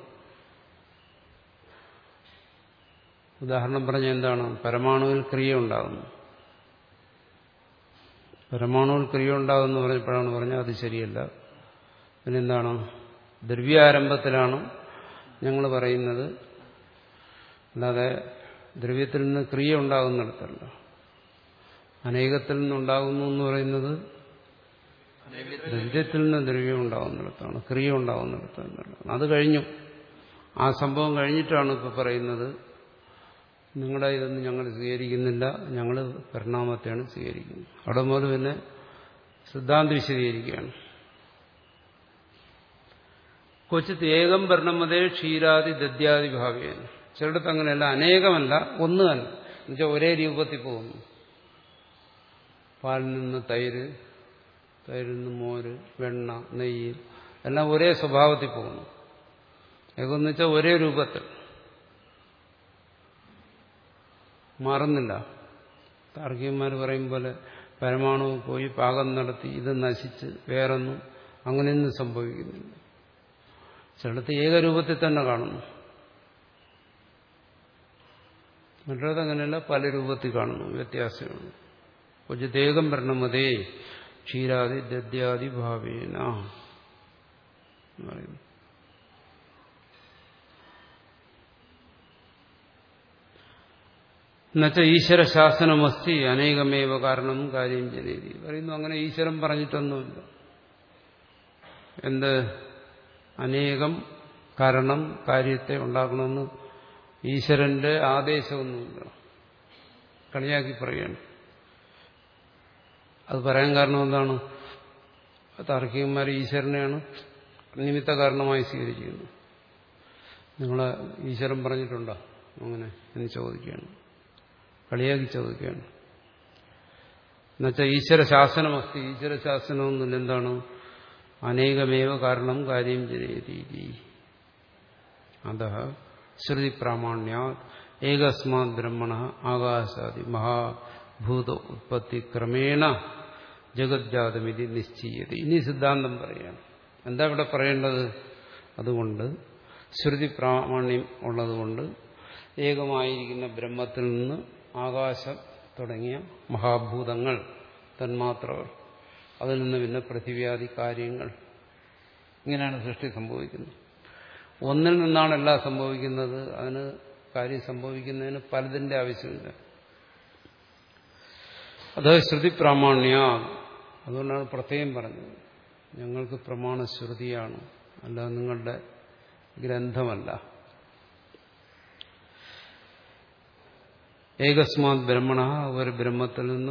ഉദാഹരണം പറഞ്ഞ എന്താണ്? പരമാണുവിൽ ക്രിയ ഉണ്ടാകുന്നു. പരമാണുവിൽ ക്രിയ ഉണ്ടാകുമെന്ന് പറഞ്ഞപ്പോഴാണ് പറഞ്ഞത് അത് ശരിയല്ല. പിന്നെന്താണ്? ദ്രവ്യാരംഭത്തിലാണ് ഞങ്ങൾ പറയുന്നത്, അല്ലാതെ ദ്രവ്യത്തിൽ നിന്ന് ക്രിയ ഉണ്ടാകുന്നിടത്തല്ല. അനേകത്തിൽ നിന്നുണ്ടാകുന്നു എന്ന് പറയുന്നത് ദ്രവ്യത്തിൽ നിന്ന് ദ്രവ്യം ഉണ്ടാകുന്നിടത്താണ്, ക്രിയ ഉണ്ടാകുന്നിടത്താണ്. അത് കഴിഞ്ഞു. ആ സംഭവം കഴിഞ്ഞിട്ടാണ് ഇപ്പൊ പറയുന്നത് നിങ്ങളുടെ ഇതൊന്നും ഞങ്ങൾ സ്വീകരിക്കുന്നില്ല, ഞങ്ങൾ പരിണാമത്തെയാണ് സ്വീകരിക്കുന്നത്. അവിടെ മുതൽ പിന്നെ സിദ്ധാന്തം വിശദീകരിക്കുകയാണ്. ക്വചിത് ഏകം വർണ്ണമതേ ക്ഷീരാദി ദദ്യാദി ഭാവേന. ചിലടത്ത് അങ്ങനെയല്ല, അനേകമല്ല, ഒന്ന് തന്നെ. എന്നുവെച്ചാൽ ഒരേ രൂപത്തിൽ പോകുന്നു. പാലിൽ നിന്ന് തൈര്, തൈരിൽ നിന്ന് മോര്, വെണ്ണ, നെയ്യ് എല്ലാം ഒരേ സ്വഭാവത്തിൽ പോകുന്നു. ഏകമെന്ന് വെച്ചാൽ ഒരേ രൂപത്തിൽ മാറുന്നില്ല. താർക്കികന്മാർ പറയും പോലെ പരമാണു പോയി പാകം നടത്തി ഇത് നശിച്ച് വേറൊന്നും അങ്ങനെയൊന്നും സംഭവിക്കുന്നില്ല. ചിലടത്ത് ഏകരൂപത്തിൽ തന്നെ കാണുന്നു, മറ്റൊരു അങ്ങനെയല്ല, പല രൂപത്തിൽ കാണുന്നു. വ്യത്യാസമാണ്. ക്വചിതേകം വർണ്ണമതേ ക്ഷീരാദി ദദ്യാദി ഭാവേന പറയുന്നു. എന്നുവെച്ചാൽ ഈശ്വര ശാസനമസ്തി അനേകമേവ കാരണം കാര്യം ജനേതി പറയുന്നു. അങ്ങനെ ഈശ്വരൻ പറഞ്ഞിട്ടൊന്നുമില്ല. എന്ത്? അനേകം കാരണം കാര്യത്തെ ഉണ്ടാക്കണമെന്ന് ഈശ്വരന്റെ ആദേശമൊന്നുമില്ല. കളിയാക്കി പറയുകയാണ്. അത് പറയാൻ കാരണം എന്താണ്? താർക്കികന്മാർ ഈശ്വരനെയാണ് നിമിത്ത കാരണമായി സ്വീകരിക്കുന്നത്. നിങ്ങളെ ഈശ്വരൻ പറഞ്ഞിട്ടുണ്ടോ അങ്ങനെ എന്ന് ചോദിക്കുകയാണ്, കളിയാക്കി ചോദിക്കുകയാണ്. എന്നുവെച്ചാൽ ഈശ്വര ശാസനമസ്തി, ഈശ്വര ശാസനമൊന്നുമില്ല. എന്താണ്? അനേകമേവ കാരണം കാര്യം ജനേതി. അതഃ ശ്രുതി പ്രാമാണ്യാ ഏകസ്മാത് ബ്രഹ്മണ ആകാശാദി മഹാഭൂത ഉത്പത്തി ക്രമേണ ജഗജ്ജാതമിതി നിശ്ചയതി. ഇനി സിദ്ധാന്തം പറയാണ്. എന്താ ഇവിടെ പറയേണ്ടത്? അതുകൊണ്ട് ശ്രുതി പ്രാമാണ്യം ഉള്ളതുകൊണ്ട് ഏകമായിരിക്കുന്ന ബ്രഹ്മത്തിൽ നിന്ന് ആകാശം തുടങ്ങിയ മഹാഭൂതങ്ങൾ, തന്മാത്രകൾ, അതിൽ നിന്ന് പിന്നെ പൃഥിവ്യാദി കാര്യങ്ങൾ, ഇങ്ങനെയാണ് സൃഷ്ടി സംഭവിക്കുന്നത്. ഒന്നിൽ നിന്നാണ് എല്ലാം സംഭവിക്കുന്നത്. അതിന് കാര്യം സംഭവിക്കുന്നതിന് പലതിന്റെ ആവശ്യമില്ല. അത് ശ്രുതി പ്രാമാണ്യ. അതുകൊണ്ടാണ് പ്രത്യേകം പറഞ്ഞത് ഞങ്ങൾക്ക് പ്രമാണ ശ്രുതിയാണ്, അല്ല നിങ്ങളുടെ ഗ്രന്ഥമല്ല. ഏകസ്മാത് ബ്രഹ്മണ, ഒരു ബ്രഹ്മത്തിൽ നിന്ന്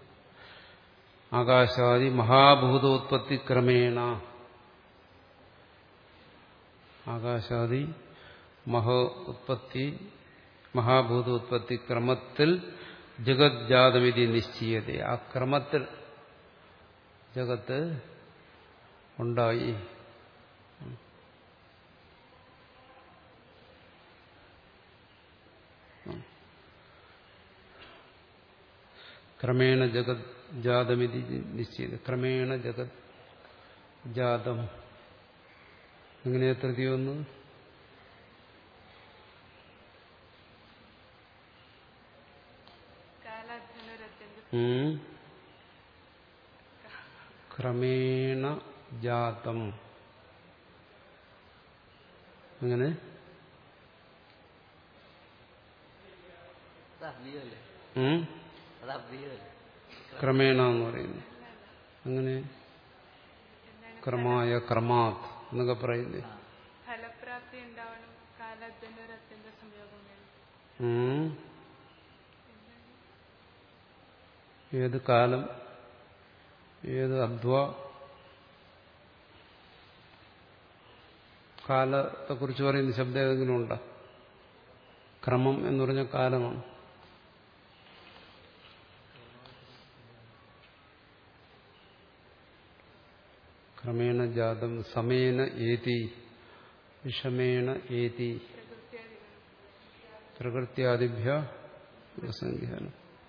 ആകാശാദി മഹാഭൂതോത്പത്തി ക്രമേണ, ആകാശാദി മഹോ ഉത്പത്തി മഹാഭൂതോത്പത്തി ക്രമത്തിൽ ജഗജ്ജാതമിതി നിശ്ചയത. ആ ക്രമത്തിൽ ജഗത്ത് ഉണ്ടായി. ക്രമേണ ജഗത് ജാതമിതി നിശ്ചയിത. ക്രമേണ ജഗത് ജാതം എങ്ങനെയാ തൃതി വന്നു? ക്രമേണ ജാതം അങ്ങനെ ക്രമേണ എന്ന് പറയുന്നു. അങ്ങനെ ക്രമായ ക്രമാത് എന്നൊക്കെ പറയുന്നേ. ഫലപ്രാപ്തി ഉണ്ടാവണം. കാലാധ്യന്റെ ഒരു അത്യന്ത സംയോഗം വേണം. ഏത് കാലം, ഏത് അധ്വ, കാലത്തെ കുറിച്ച് പറയുന്ന ശബ്ദം ഏതെങ്കിലും ഉണ്ടോ? ക്രമം എന്ന് പറഞ്ഞ കാലമാണ്. ക്രമേണ ജാതം സമേന ഏതി വിഷമേണ ഏതി പ്രകൃത്യാദിഭ്യ ഉപസംഖ്യാനം.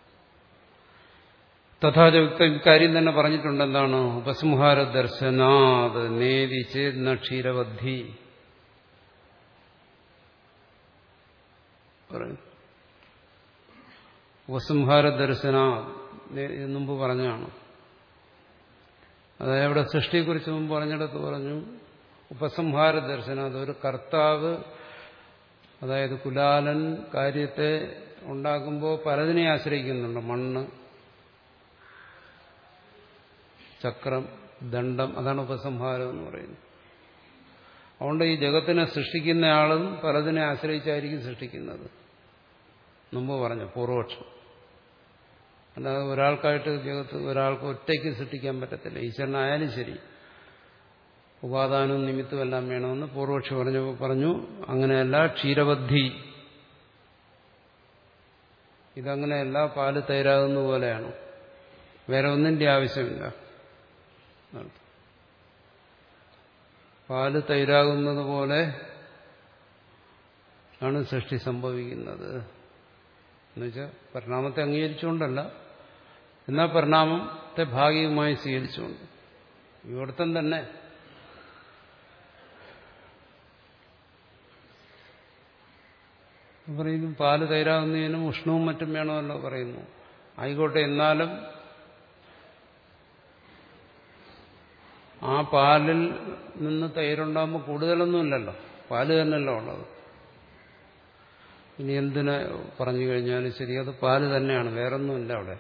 തഥാച ഇക്കാര്യം തന്നെ പറഞ്ഞിട്ടുണ്ട്. എന്താണ്? ഉപസംഹാര ദർശനാത് നേതി ചേത് ക്ഷീരവദ്ധി പറയും. ഉപസംഹാര ദർശന മുമ്പ് പറഞ്ഞാണ്. അതായത് ഇവിടെ സൃഷ്ടിയെക്കുറിച്ച് മുമ്പ് പറഞ്ഞിടത്ത് പറഞ്ഞു ഉപസംഹാര ദർശനം. അതൊരു കർത്താവ്, അതായത് കുലാലൻ കാര്യത്തെ ഉണ്ടാക്കുമ്പോൾ പലതിനെ ആശ്രയിക്കുന്നുണ്ട്. മണ്ണ്, ചക്രം, ദണ്ഡം, അതാണ് ഉപസംഹാരം എന്ന് പറയുന്നത്. അതുകൊണ്ട് ഈ ജഗത്തിനെ സൃഷ്ടിക്കുന്നയാളും പലതിനെ ആശ്രയിച്ചായിരിക്കും സൃഷ്ടിക്കുന്നത്. മുമ്പ് പറഞ്ഞു പൂർവപക്ഷം. അല്ലാതെ ഒരാൾക്കായിട്ട് ജഗത്ത് ഒരാൾക്ക് ഒറ്റയ്ക്ക് സൃഷ്ടിക്കാൻ പറ്റത്തില്ല. ഈശ്വരനായാലും ശരി ഉപാദാനവും നിമിത്തവും എല്ലാം വേണമെന്ന് പൂർവപക്ഷി പറഞ്ഞു പറഞ്ഞു അങ്ങനെയല്ല. ക്ഷീരവദ്ധി ഇതങ്ങനെയല്ല. പാല് തൈരാകുന്ന പോലെയാണ്. വേറെ ഒന്നിന്റെ ആവശ്യമില്ല. പാല് തൈരാകുന്നത് പോലെ ആണ് സൃഷ്ടി സംഭവിക്കുന്നത്. എന്നുവെച്ചാൽ പരിണാമത്തെ അംഗീകരിച്ചുകൊണ്ടല്ല, എന്നാൽ പരിണാമത്തെ ഭാഗികമായി സ്വീകരിച്ചുകൊണ്ട്. ഇവിടത്തം തന്നെ പറയുന്നു പാല് തൈരാകുന്നതിനും ഉഷ്ണവും മറ്റും വേണമല്ലോ പറയുന്നു. ആയിക്കോട്ടെ, എന്നാലും ആ പാലിൽ നിന്ന് തൈരുണ്ടാകുമ്പോൾ കൂടുതലൊന്നുമില്ലല്ലോ, പാല് തന്നെയല്ലോ ഉള്ളത്. ഇനി എന്തിനെ പറഞ്ഞു കഴിഞ്ഞാലും ശരി, അത് പാല് തന്നെയാണ്, വേറൊന്നുമില്ല അവിടെ.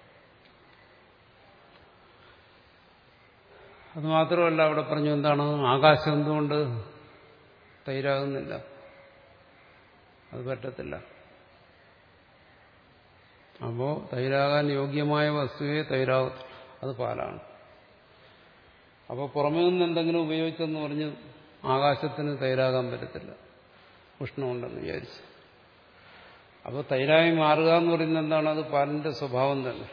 അത് മാത്രമല്ല, അവിടെ പറഞ്ഞു എന്താണ് ആകാശം എന്തുകൊണ്ട് തൈരാകുന്നില്ല? അത് പറ്റത്തില്ല. അപ്പോ തൈരാകാൻ യോഗ്യമായ വസ്തുവെ തൈരാകത്തില്ല, അത് പാലാണ്. അപ്പോൾ പുറമേ നിന്ന് എന്തെങ്കിലും ഉപയോഗിച്ചെന്ന് പറഞ്ഞ് ആകാശത്തിന് തൈരാകാൻ പറ്റത്തില്ല, ഉഷ്ണമുണ്ടെന്ന് വിചാരിച്ചു. അപ്പോൾ തൈരായി മാറുക എന്ന് പറയുന്നത് എന്താണ്? അത് പാലിന്റെ സ്വഭാവം തന്നെ.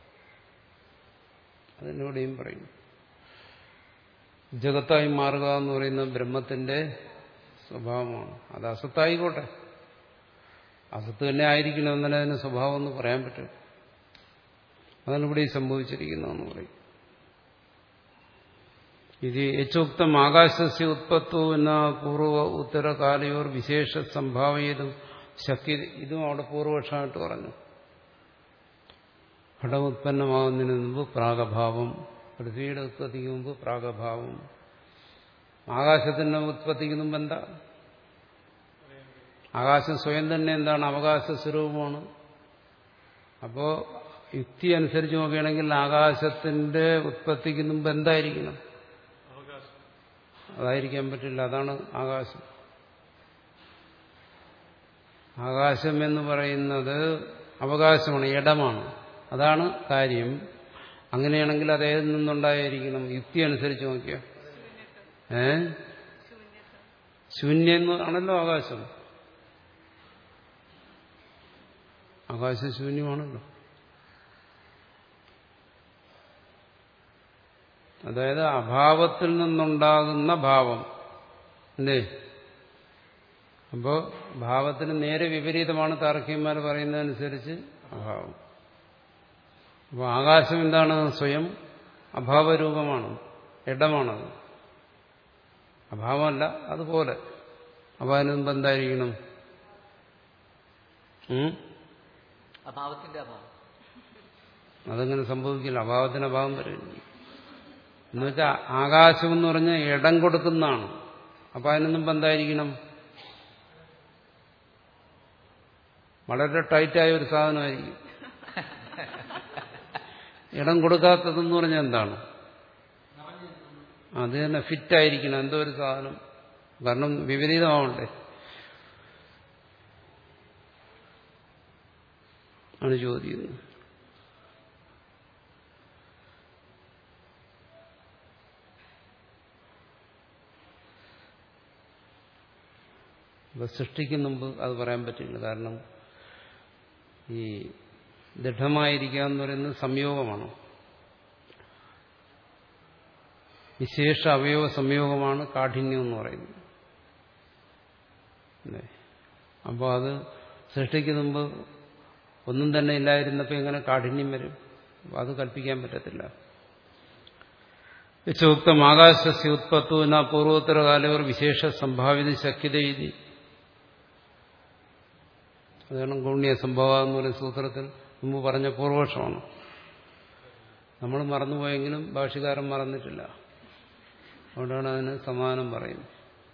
അതിനോടെയും പറയും. ജഗത്തായി മാറുക എന്ന് പറയുന്നത് ബ്രഹ്മത്തിന്റെ സ്വഭാവമാണ്. അത് അസത്തായിക്കോട്ടെ, അസത്ത് തന്നെ ആയിരിക്കണം, എന്നാലേ അതിന് സ്വഭാവം എന്ന് പറയാൻ പറ്റും. അതാണ് ഇവിടെ സംഭവിച്ചിരിക്കുന്നതെന്ന് പറയും. ഇത് യച്ചോക്തം ആകാശസ്യ ഉത്പത്തോ എന്ന പൂർവ്വ ഉത്തരകാലയോർ വിശേഷ സംഭാവ്യതും ശക്തി. ഇതും അവിടെ പൂർവപക്ഷമായിട്ട് പറഞ്ഞു. ഘടം ഉത്പന്നമാകുന്നതിന് മുമ്പ് പ്രാഗഭാവം, പൃഥ്വിയുടെ ഉത്പത്തിക്ക് മുമ്പ് പ്രാഗഭാവം, ആകാശത്തിന്റെ ഉത്പത്തിക്ക് മുമ്പ് എന്താ? ആകാശം സ്വയം തന്നെ എന്താണ്? അവകാശ സ്വരൂപമാണ്. അപ്പോ യുക്തി അനുസരിച്ച് നോക്കുകയാണെങ്കിൽ ആകാശത്തിന്റെ ഉത്പത്തിക്ക് മുമ്പ് എന്തായിരിക്കണം? അതായിരിക്കാൻ പറ്റില്ല. അതാണ് ആകാശം. ആകാശം എന്ന് പറയുന്നത് അവകാശമാണ്, ഇടമാണ്. അതാണ് കാര്യം. അങ്ങനെയാണെങ്കിൽ അത് ഏതിൽ നിന്നുണ്ടായിരിക്കണം? യുക്തി അനുസരിച്ച് നോക്കിയാൽ ഏ ശൂന്യം ആണല്ലോ ആകാശം. ആകാശം ശൂന്യമാണല്ലോ. അതായത് അഭാവത്തിൽ നിന്നുണ്ടാകുന്ന ഭാവം അല്ലേ? അപ്പോ ഭാവത്തിന് നേരെ വിപരീതമാണ് താർക്കികന്മാർ പറയുന്നതനുസരിച്ച് അഭാവം. അപ്പോൾ ആകാശം എന്താണ്? സ്വയം അഭാവരൂപമാണ്, ഇടമാണത്. അഭാവമല്ല, അതുപോലെ. അപ്പോൾ അതിന് മുമ്പ് എന്തായിരിക്കണം? അഭാവത്തിന്റെ അഭാവം. അതങ്ങനെ സംഭവിക്കില്ല. അഭാവത്തിന് അഭാവം വരില്ല. എന്നുവെച്ചാൽ ആകാശം എന്ന് പറഞ്ഞാൽ ഇടം കൊടുക്കുന്നതാണ്. അപ്പൊ അതിന് മുമ്പ് എന്തായിരിക്കണം? വളരെ ടൈറ്റായ ഒരു സാധനമായിരിക്കും. ഇടം കൊടുക്കാത്തതെന്ന് പറഞ്ഞാൽ എന്താണ്? അത് തന്നെ ഫിറ്റായിരിക്കണം, എന്തോ ഒരു സാധനം. കാരണം വിപരീതമാവണ്ടേ ആണ് ചോദിക്കുന്നത്. അപ്പൊ സൃഷ്ടിക്ക് മുമ്പ് അത് പറയാൻ പറ്റില്ല. കാരണം ഈ ദൃഢമായിരിക്കുക എന്ന് പറയുന്നത് സംയോഗമാണ്, വിശേഷ അവയവ സംയോഗമാണ് കാഠിന്യം എന്ന് പറയുന്നത്. അപ്പോൾ അത് സൃഷ്ടിക്ക് മുമ്പ് ഒന്നും തന്നെ ഇല്ലായിരുന്നപ്പോൾ എങ്ങനെ കാഠിന്യം വരും? അപ്പോൾ അത് കൽപ്പിക്കാൻ പറ്റത്തില്ല. യഥോക്തം ആകാശസ്യ ഉത്പത്തുന പൂർവോത്തരകാലവർ വിശേഷ സംഭാവിത ശക്യത ഇതി. അതാണ് ഗൗണ്യ സംഭവ എന്ന് പറയുന്ന സൂത്രത്തിൽ മുമ്പ് പറഞ്ഞ പൂർവപക്ഷമാണ്. നമ്മൾ മറന്നുപോയെങ്കിലും ഭാഷ്യകാരൻ മറന്നിട്ടില്ല. അതുകൊണ്ടാണ് അതിന് സമാനം പറയുന്നത്.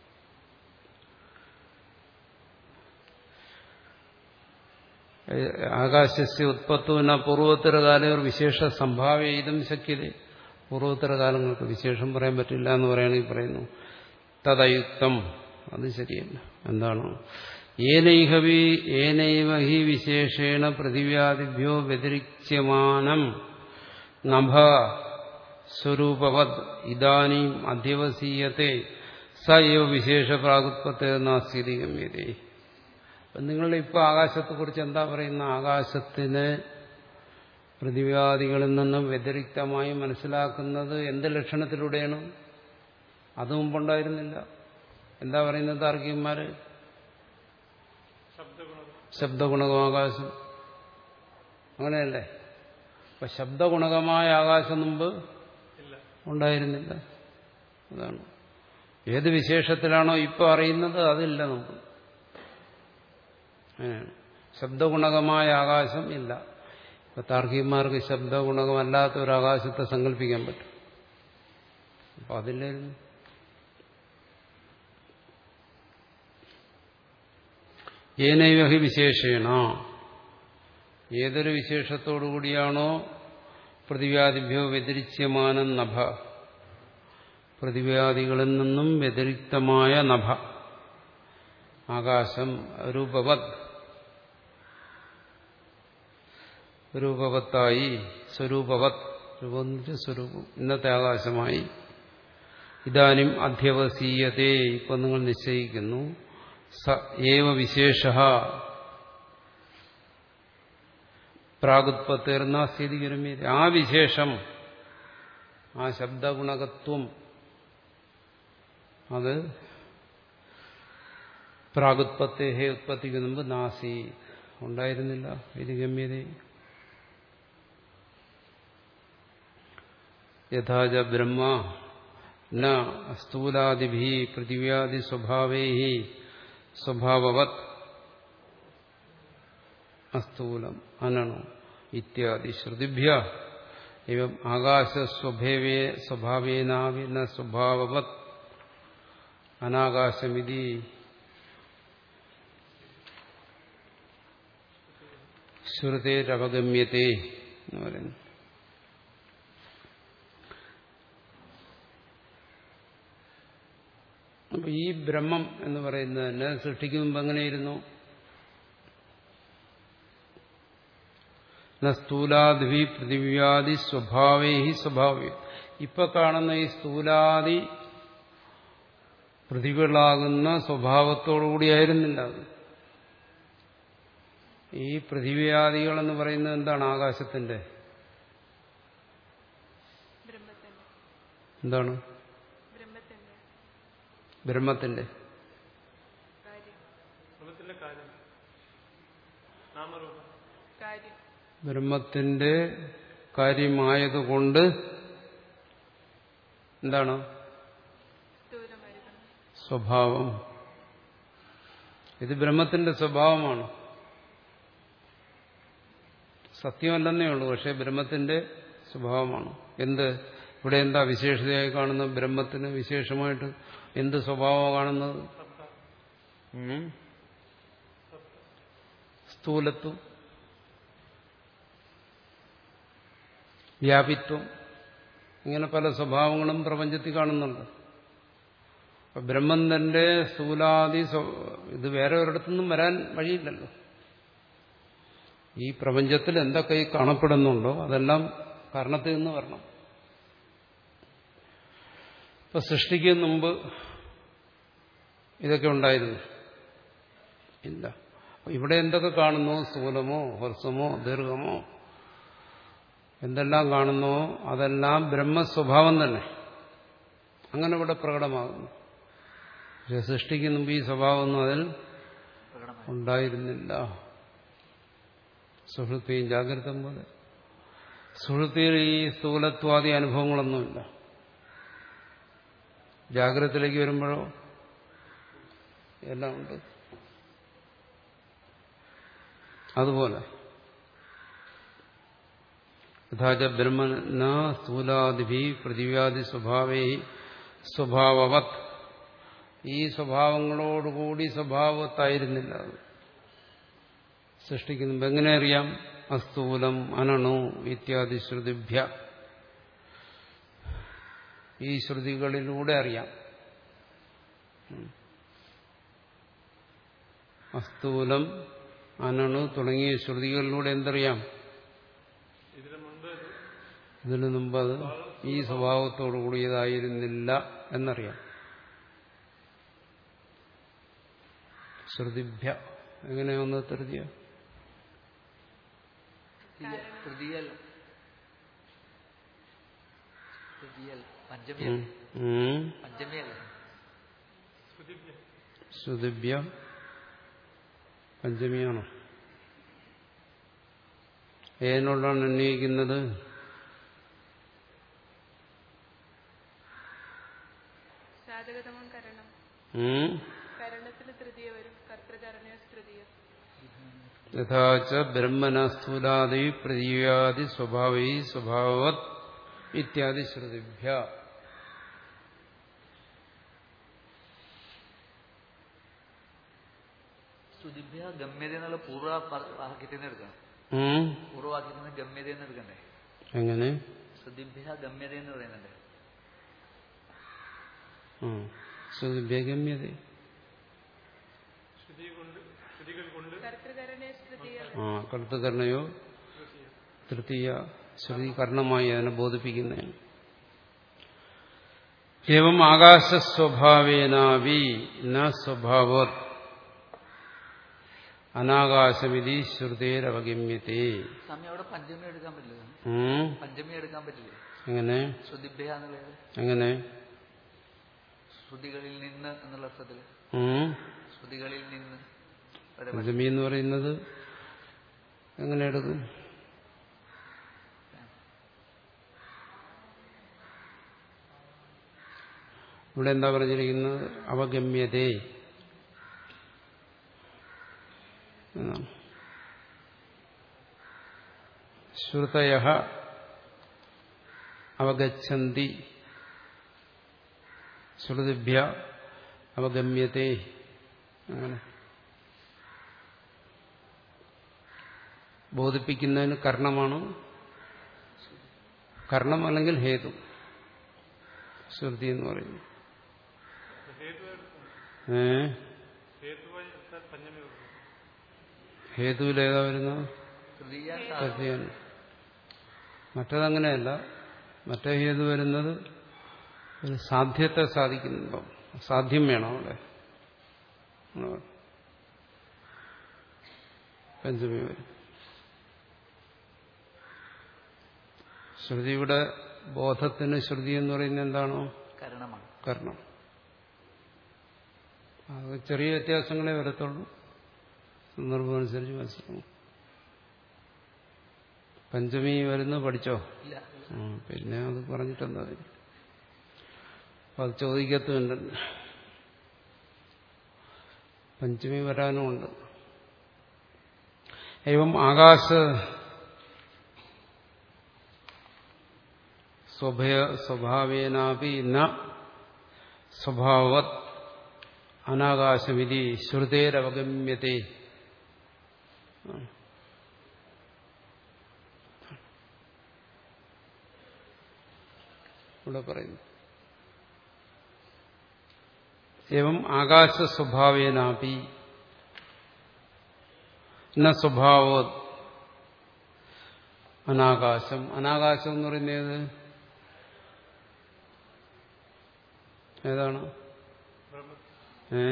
ആകാശസ്യ ഉത്പത്തുന പൂർവോത്തരകാലവർ വിശേഷ സംഭാവ്യയിതും ശക്യത. പൂർവോത്തര കാലങ്ങൾക്ക് വിശേഷം പറയാൻ പറ്റില്ല എന്ന് പറയുകയാണെങ്കിൽ പറയുന്നു തദയുക്തം, അത് ശരിയല്ല. എന്താണ്? ഏനൈഹവി ഏനൈവ ഹി വിശേഷേണ പൃഥിവ്യാദിഭ്യോ വ്യതിരിച്യമാനം നഭ സ്വരൂപവത് ഇദാനീം അധ്യവസീയത്തെ സ ഏവ വിശേഷ പ്രാഗുത്പത്തെ നാസ്തി ഗമ്യതേ. അപ്പം നിങ്ങൾ ഇപ്പോൾ ആകാശത്തെക്കുറിച്ച് എന്താ പറയുന്ന? ആകാശത്തിന് പൃഥിവ്യാദികളിൽ നിന്നും വ്യതിരിക്തമായി മനസ്സിലാക്കുന്നത് എന്ത് ലക്ഷണത്തിലൂടെയാണ്? അത് മുമ്പുണ്ടായിരുന്നില്ല. എന്താ പറയുന്നത് താർക്കികന്മാര്? ശബ്ദഗുണകമാകാശം, അങ്ങനെയല്ലേ? അപ്പൊ ശബ്ദഗുണകമായ ആകാശം മുമ്പ് ഉണ്ടായിരുന്നില്ല. അതാണ് ഏത് വിശേഷത്തിലാണോ ഇപ്പൊ അറിയുന്നത് അതില്ല നമുക്ക്. ശബ്ദഗുണകമായ ആകാശം ഇല്ല. ഇപ്പൊ താർക്കികന്മാർക്ക് ശബ്ദഗുണകമല്ലാത്ത ഒരു ആകാശത്തെ സങ്കല്പിക്കാൻ പറ്റും. അപ്പൊ അതില്ലായിരുന്നു. ഏനൈവ ഹി വിശേഷേണ, ഏതൊരു വിശേഷത്തോടുകൂടിയാണോ പൃഥിവ്യാദിഭ്യോ വ്യതിരിച്യമാനം നഭ, പൃഥിവ്യാദികളിൽ നിന്നും വ്യതിരിക്തമായ നഭ ആകാശം രൂപവത്, രൂപവത്തായി, സ്വരൂപവത്, രൂപം സ്വരൂപം, ഇന്നത്തെ ആകാശമായി, ഇതാനും അധ്യവസീയതേ, ഇപ്പൊ നിങ്ങൾ നിശ്ചയിക്കുന്നു, സ ഏവ വിശേഷ പ്രാഗുത്പത്തേർന്ന സ്ഥിതികരമേ, ആ വിശേഷം, ആ ശബ്ദഗുണകത്വം, അത് പ്രാഗുത്പത്തേഹേ, ഉത്പത്തിക്ക് മുമ്പ് നാസി, ഉണ്ടായിരുന്നില്ല. ഇത് ഗമ്യത യഥാച ബ്രഹ്മ ന സ്ഥൂലാദിഭി പൃഥിവ്യാദി സ്വഭാവൈ സ്വഭാവവത് അസ്ഥൂലം അനണു ഇത്യാദി ശ്രുതിഭ്യ എവം ആകാശസ്വഭേവേ സ്വഭാവേനാവി ന സ്വഭാവവത് അനാകാശമിതി ശ്രുതേരവഗമ്യത്തെ എന്ന് പറയുന്നു. അപ്പൊ ഈ ബ്രഹ്മം എന്ന് പറയുന്നത് തന്നെ സൃഷ്ടിക്ക് മുമ്പ് എങ്ങനെയിരുന്നു? സ്ഥൂലാദി പൃഥിവ്യാദി സ്വഭാവേ സ്വഭാവേ, ഇപ്പൊ കാണുന്ന ഈ സ്ഥൂലാദി പൃഥിവികളാകുന്ന സ്വഭാവത്തോടുകൂടിയായിരുന്നില്ല അത്. ഈ പൃഥിവ്യാദികൾ എന്ന് പറയുന്നത് എന്താണ്? ആകാശത്തിന്റെ എന്താണ്? ബ്രഹ്മത്തിന്റെ ബ്രഹ്മത്തിന്റെ കാര്യമായതുകൊണ്ട് എന്താണ് സ്ഥൂലമായിരിക്കണം. സ്വഭാവം. ഇത് ബ്രഹ്മത്തിന്റെ സ്വഭാവമാണ്. സത്യമല്ലെന്നേ ഉള്ളൂ, പക്ഷെ ബ്രഹ്മത്തിന്റെ സ്വഭാവമാണ്. എന്ത് ഇവിടെ എന്താ വിശേഷതയായി കാണുന്നത്? ബ്രഹ്മത്തിന് വിശേഷമായിട്ട് എന്ത് സ്വഭാവമാണ് കാണുന്നത്? ഉം? സ്ഥൂലത്വം, വ്യാപിത്വം, ഇങ്ങനെ പല സ്വഭാവങ്ങളും പ്രപഞ്ചത്തിൽ കാണുന്നുണ്ട്. അപ്പൊ ബ്രഹ്മം തന്റെ സ്ഥൂലാദി ഇത് വേറെ ഒരിടത്തുനിന്നും വരാൻ വഴിയില്ലല്ലോ. ഈ പ്രപഞ്ചത്തിൽ എന്തൊക്കെ ഈ കാണപ്പെടുന്നുണ്ടോ അതെല്ലാം കാരണത്തിൽ നിന്ന് വരണം. ഇപ്പൊ സൃഷ്ടിക്ക് മുമ്പ് ഇതൊക്കെ ഉണ്ടായിരുന്നു ഇല്ല. ഇവിടെ എന്തൊക്കെ കാണുന്നു? സ്ഥൂലമോ ഹ്രസ്വമോ ദീർഘമോ എന്തെല്ലാം കാണുന്നോ അതെല്ലാം ബ്രഹ്മസ്വഭാവം തന്നെ. അങ്ങനെ ഇവിടെ പ്രകടമാകുന്നു. പക്ഷെ സൃഷ്ടിക്ക് മുമ്പ് ഈ സ്വഭാവമൊന്നും അതിൽ ഉണ്ടായിരുന്നില്ല. സുഹൃത്തിയും ജാഗ്രത പോലെ സുഹൃത്തിയിൽ ഈ സ്ഥൂലത്വാദി അനുഭവങ്ങളൊന്നുമില്ല. ജാഗ്രതത്തിലേക്ക് വരുമ്പോഴോ എല്ലാം ഉണ്ട്. അതുപോലെ യഥാച ബ്രഹ്മന സ്ഥൂലാദിഭി പൃഥിവ്യാദി സ്വഭാവേ സ്വഭാവവത്, ഈ സ്വഭാവങ്ങളോടുകൂടി സ്വഭാവത്തായിരുന്നില്ല അത് സൃഷ്ടിക്കുന്നു. എങ്ങനെ അറിയാം? അസ്ഥൂലം അനണു ഇത്യാദി ശ്രുതിഭ്യ, ഈ ശ്രുതികളിലൂടെ അറിയാം. അസ്ഥൂലം അനണു തുടങ്ങിയ ശ്രുതികളിലൂടെ എന്തറിയാം? ഇതിനു മുമ്പ് അത് ഈ സ്വഭാവത്തോടു കൂടിയതായിരുന്നില്ല എന്നറിയാം. ശ്രുതിഭ്യ എങ്ങനെയൊന്ന് തൃതീയ ശ്രുതിഭ്യ പഞ്ചമിയാണോ? ഏതിനോടാണ് അന്വയിക്കുന്നത്? സാധകതമം കരണം. കരണത്തിന് തൃതീയ വരും. കർത്തൃകരണ തൃതീയ. യഥാച ബ്രഹ്മന സ്ഥൂലാദി പൃഥിവ്യാദി സ്വഭാവൈ സ്വഭാവവത് ഇത്യാദി ശ്രുതിഭ്യ. ശ്രുതിഭ്യ ഗമ്യത എന്നുള്ള പൂർവ്വവാക്യത്തിൽ നിന്ന് എടുക്കണം. പൂർവ്വവാക്യത്തിൽ നിന്ന് ഗമ്യത എന്ന് എടുക്കണ്ടേ? എങ്ങനെ? ശ്രുതിഭ്യ ഗമ്യത എന്ന് പറയുന്നുണ്ട്. ശ്രുതിഭ്യ ഗമ്യത ആ കർത്തകരണയോ തൃതീയ ശ്രുതി കർണമായി അതിനെ ബോധിപ്പിക്കുന്നതിന്. ഏവം ആകാശസ്വഭാവേനാവി ന സ്വഭാവത് അനാകാശമിതി ശ്രുതേരവഗമ്യത്തെ. സ്വാമി അവിടെ പഞ്ചമി എടുക്കാൻ പറ്റില്ല. പഞ്ചമി എടുക്കാൻ പറ്റില്ല. എങ്ങനെ? ശ്രുതിഭ്യ എന്നുള്ളത് എങ്ങനെ? ശ്രുതികളിൽ നിന്ന് എന്നുള്ള അർത്ഥത്തില്. ശ്രുതികളിൽ നിന്ന് പഞ്ചമി എന്ന് പറയുന്നത് എങ്ങനെ എടുക്കും? ഇവിടെ എന്താ പറഞ്ഞിരിക്കുന്നത്? അവഗമ്യതേ എന്നാണ്. ശ്രുതയഃ അവഗച്ഛന്തി ശ്രുതിഭ്യ അവഗമ്യതേ. അങ്ങനെ ബോധിപ്പിക്കുന്നതിന് കർണമാണ്. കർണം അല്ലെങ്കിൽ ഹേതു ശ്രുതി എന്ന് പറയുന്നു. ഏ ഹേതുവിലേതാ വരുന്നത്? മറ്റതങ്ങനെയല്ല. മറ്റേ ഹേതു വരുന്നത് ഒരു സാധ്യത്തെ സാധിക്കുന്നുണ്ടോ? സാധ്യം വേണം അവിടെ. പഞ്ചമി വരും. ശ്രുതിയുടെ ബോധത്തിന് ശ്രുതി എന്ന് പറയുന്നത് എന്താണോ? കരണമാണ്. കരണം. അത് ചെറിയ വ്യത്യാസങ്ങളെ വരത്തുള്ളൂ. സന്ദർഭമനുസരിച്ച് മനസ്സിലാവും. പഞ്ചമി വരുന്നു പഠിച്ചോ? ഇല്ല. ആ, പിന്നെ അത് പറഞ്ഞിട്ടെന്താ കാര്യം? അപ്പൊ അത് ചോദിക്കത്തുണ്ട്. പഞ്ചമി വരാനുമുണ്ട്. ഏവം ആകാശ സ്വഭാവേനാപി ന സ്വഭാവത് അനാകാശമിതി ശ്രുതേരവഗമ്യത്തെ. ഇവിടെ പറയുന്നു ഏവം ആകാശ സ്വഭാവേനാപി ന സ്വഭാവത് അനാകാശം. അനാകാശം എന്ന് പറയുന്നത് ഏതാണ്? ഏ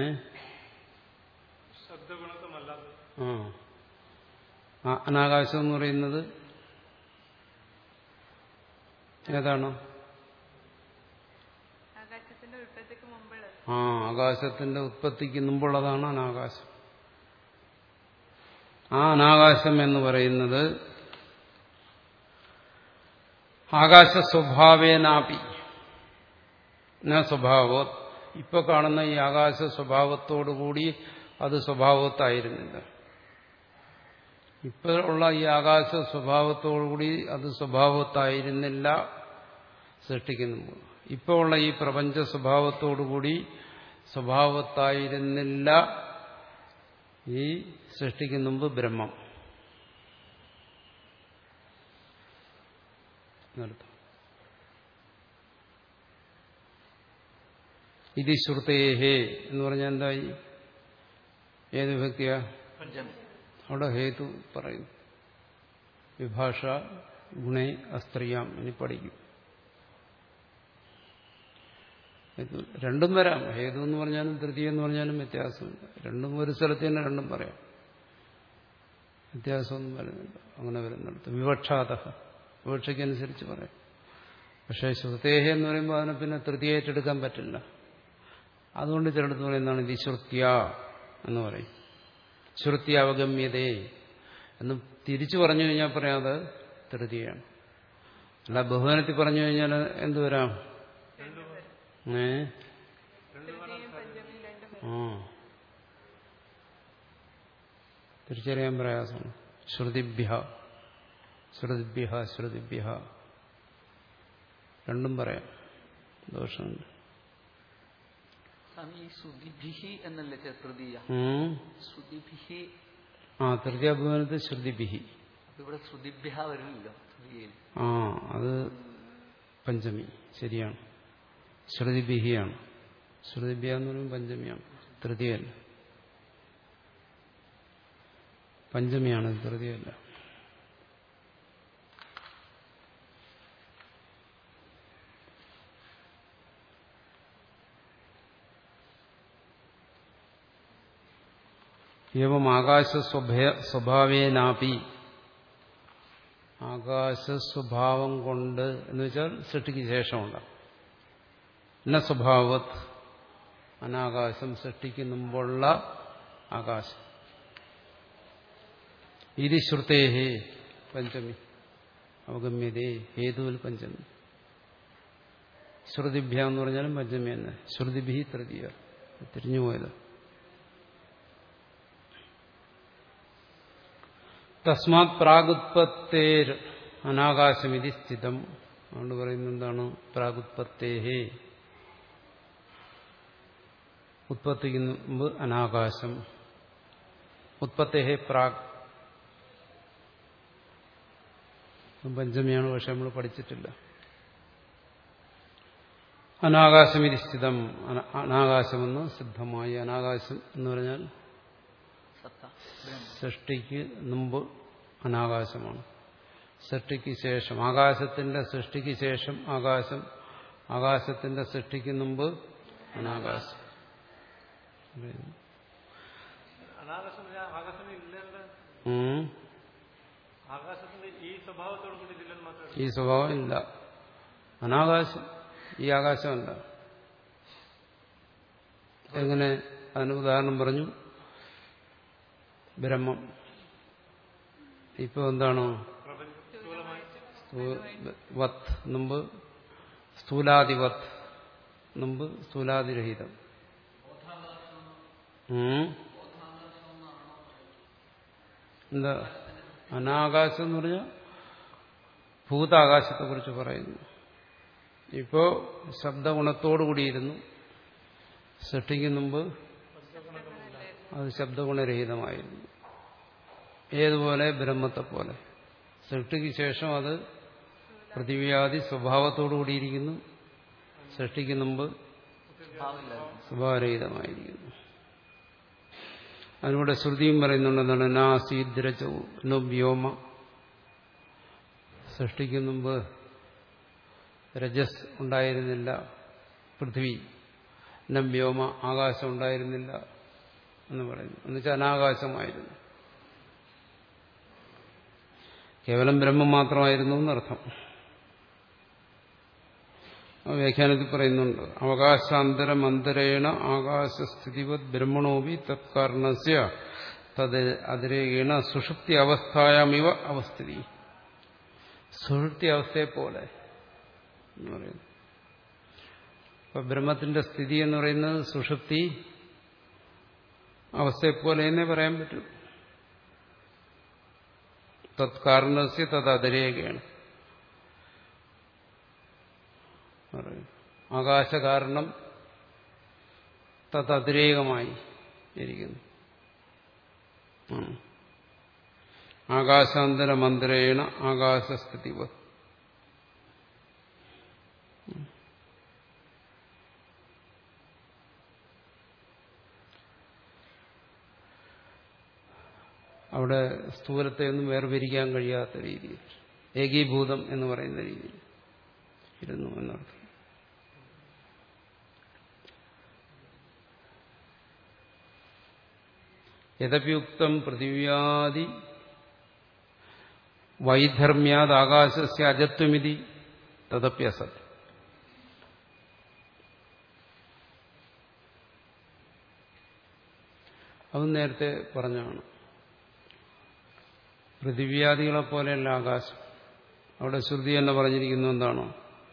ആ അനാകാശം എന്ന് പറയുന്നത് ഏതാണ്? ആ ആകാശത്തിന്റെ ഉത്പത്തിക്ക് മുമ്പുള്ളതാണ് അനാകാശം. ആ അനാകാശം എന്ന് പറയുന്നത് ആകാശ സ്വഭാവേനാപി ന സ്വഭാവോ. ഇപ്പൊ കാണുന്ന ഈ ആകാശ സ്വഭാവത്തോടുകൂടി അത് സ്വഭാവത്തായിരുന്നില്ല. ഇപ്പോൾ ഉള്ള ഈ ആകാശ സ്വഭാവത്തോടുകൂടി അത് സ്വഭാവത്തായിരുന്നില്ല സൃഷ്ടിക്കുന്നു. ഇപ്പോൾ ഉള്ള ഈ പ്രപഞ്ച സ്വഭാവത്തോടുകൂടി സ്വഭാവത്തായിരുന്നില്ല ഈ സൃഷ്ടിക്ക് മുമ്പ് ബ്രഹ്മം. ഇത് ശ്രുതേഹേ എന്ന് പറഞ്ഞാൽ എന്തായി? ഏത് വിഭക്തിയാ? അവിടെ ഹേതു പറയുന്നു. വിഭാഷ ഗുണേ അസ്ത്രീയാം. ഇനി പഠിക്കും. രണ്ടും വരാം. ഹേതു എന്ന് പറഞ്ഞാലും തൃതീയ എന്ന് പറഞ്ഞാലും വ്യത്യാസമില്ല. രണ്ടും ഒരു സ്ഥലത്ത് തന്നെ രണ്ടും പറയാം. വ്യത്യാസമൊന്നും വരുന്നില്ല. അങ്ങനെ വരുന്നിടത്ത് വിവക്ഷാത വിവക്ഷയ്ക്കനുസരിച്ച് പറയാം. പക്ഷേ ശ്രുതേഹ എന്ന് പറയുമ്പോൾ അതിനെ പിന്നെ തൃതീയായിട്ടെടുക്കാൻ പറ്റില്ല. അതുകൊണ്ട് ചിലടത്ത് പറയുന്നതാണ് ഇത് ശ്രുത്യ എന്ന് പറയും. ശ്രുത്യ അവഗമ്യതേ എന്ന് തിരിച്ചു പറഞ്ഞു കഴിഞ്ഞാൽ പറയാതെ തൃതീയാണ്. അല്ല ബഹുവനത്തിൽ പറഞ്ഞു കഴിഞ്ഞാൽ എന്ത് വരാം? ഏ ആ തിരിച്ചറിയാൻ പ്രയാസമാണ്. ശ്രുതിഭ്യ ശ്രുതിഭ്യ ശ്രുതിഭ്യ രണ്ടും പറയാം. ദോഷമുണ്ട്. ആ തൃതീയ ഭുവനത്തിൽ ശ്രുതിഭിഹി. ആ അത് പഞ്ചമി. ശരിയാണ്. ശ്രുതിഭിഹിയാണ്. ശ്രുതിഭ്യ എന്ന് പറയുമ്പോൾ പഞ്ചമിയാണ്, തൃതീയല്ല. പഞ്ചമിയാണ്, തൃതീയല്ല. ഏവം ആകാശ സ്വഭാവേനാപി. ആകാശ സ്വഭാവം കൊണ്ട് എന്ന് വെച്ചാൽ സൃഷ്ടിക്ക് ശേഷമുണ്ട്. എന്ന സ്വഭാവത് അനാകാശം സൃഷ്ടിക്ക് മുമ്പുള്ള ആകാശം. ഇത് ശ്രുതേഹേ പഞ്ചമി അവഗമ്യതേ ഹേതുവിൽ പഞ്ചമി. ശ്രുതിഭ്യ എന്ന് പറഞ്ഞാലും പഞ്ചമി തന്നെ. ശ്രുതിഭി തൃതീയ. തിരിഞ്ഞുപോയത്. തസ്മാത് പ്രാഗുത്പത്തേർ അനാകാശമിതി സ്ഥിതം. അതുകൊണ്ട് പറയുന്നത് എന്താണ്? പ്രാഗുത്പത്തേഹേ ഉത്പത്തിക്ക് മുമ്പ് അനാകാശം. ഉത്പത്തേഹേ പ്രാഗ് പഞ്ചമിയാണ്, പക്ഷെ നമ്മൾ പഠിച്ചിട്ടില്ല. അനാകാശമിതി സ്ഥിതം. അനാകാശമെന്ന് സിദ്ധമായി. അനാകാശം എന്ന് പറഞ്ഞാൽ സൃഷ്ടിക്ക് മുമ്പ് അനാകാശമാണ്. സൃഷ്ടിക്ക് ശേഷം ആകാശത്തിന്റെ സൃഷ്ടിക്ക് ശേഷം ആകാശം, ആകാശത്തിന്റെ സൃഷ്ടിക്ക് മുമ്പ് അനാകാശം. ഈ സ്വഭാവം ഇല്ല. അനാകാശം ഈ ആകാശമല്ല. എങ്ങനെ? അതിന് ഉദാഹരണം പറഞ്ഞു. ബ്രഹ്മം. ഇപ്പൊ എന്താണ്? വത് മുമ്പ് സ്ഥൂലാദിവത് മുമ്പ് സ്ഥൂലാദിരഹിതം. എന്താ അനാകാശം എന്ന് പറഞ്ഞാൽ ഭൂതാകാശത്തെ കുറിച്ച് പറയുന്നു. ഇപ്പോ ശബ്ദഗുണത്തോടുകൂടിയിരുന്നു, സൃഷ്ടിക്ക് മുമ്പ് അത് ശബ്ദഗുണരഹിതമായിരുന്നു. ഏതുപോലെ ബ്രഹ്മത്തെ പോലെ. സൃഷ്ടിക്ക് ശേഷം അത് പൃഥിവ്യാദി സ്വഭാവത്തോടുകൂടിയിരിക്കുന്നു, സൃഷ്ടിക്ക് മുമ്പ് സ്വഭാവരഹിതമായിരിക്കുന്നു. അതിലൂടെ ശ്രുതിയും പറയുന്നുണ്ട് എന്താണ് നാസീദ്രചോ നോ വ്യോമ. സൃഷ്ടിക്ക് മുമ്പ് രജസ് ഉണ്ടായിരുന്നില്ല, പൃഥ്വി നം വ്യോമ ആകാശം ഉണ്ടായിരുന്നില്ല എന്ന് പറയുന്നു. എന്നുവെച്ചാൽ അനാകാശമായിരുന്നു, കേവലം ബ്രഹ്മം മാത്രമായിരുന്നു എന്നർത്ഥം. വ്യാഖ്യാനത്തിൽ പറയുന്നുണ്ട് അവകാശാന്തരമന്തരേണ ആകാശസ്ഥിതിവത് ബ്രഹ്മണോപി തത്കാരണസ്യ തത് അതിരേണ സുഷുപ്തി അവസ്ഥായാമിവ അവസ്ഥിതി. സുഷുപ്തി അവസ്ഥയെ പോലെ എന്ന് പറയുന്നു. അപ്പൊ ബ്രഹ്മത്തിന്റെ സ്ഥിതി എന്ന് പറയുന്നത് സുഷുപ്തി അവസ്ഥയെപ്പോലെ എന്നേ പറയാൻ പറ്റൂ. തത്കാരണസ്യ തത് അതിരേകയാണ്. ആകാശകാരണം തത് അതിരേകമായി ഇരിക്കുന്നു. ആകാശാന്തരമന്ത്രേണ ആകാശസ്ഥിതിവ. അവിടെ സ്ഥൂലത്തെ ഒന്നും വേർപിരിക്കാൻ കഴിയാത്ത രീതിയിൽ ഏകീഭൂതം എന്ന് പറയുന്ന രീതിയിൽ ഇരുന്നു എന്നർത്ഥം. യദപ്യുക്തം പൃഥിവ്യാദി വൈധർമ്യാത് ആകാശസ്യ അജത്വമിതി തദപ്യസത്. അത് നേരത്തെ പറഞ്ഞാണ്. പൃഥിവ്യാദികളെ പോലെയല്ല ആകാശം. അവിടെ ശ്രുതി എന്ന് പറഞ്ഞിരിക്കുന്നു എന്താണോ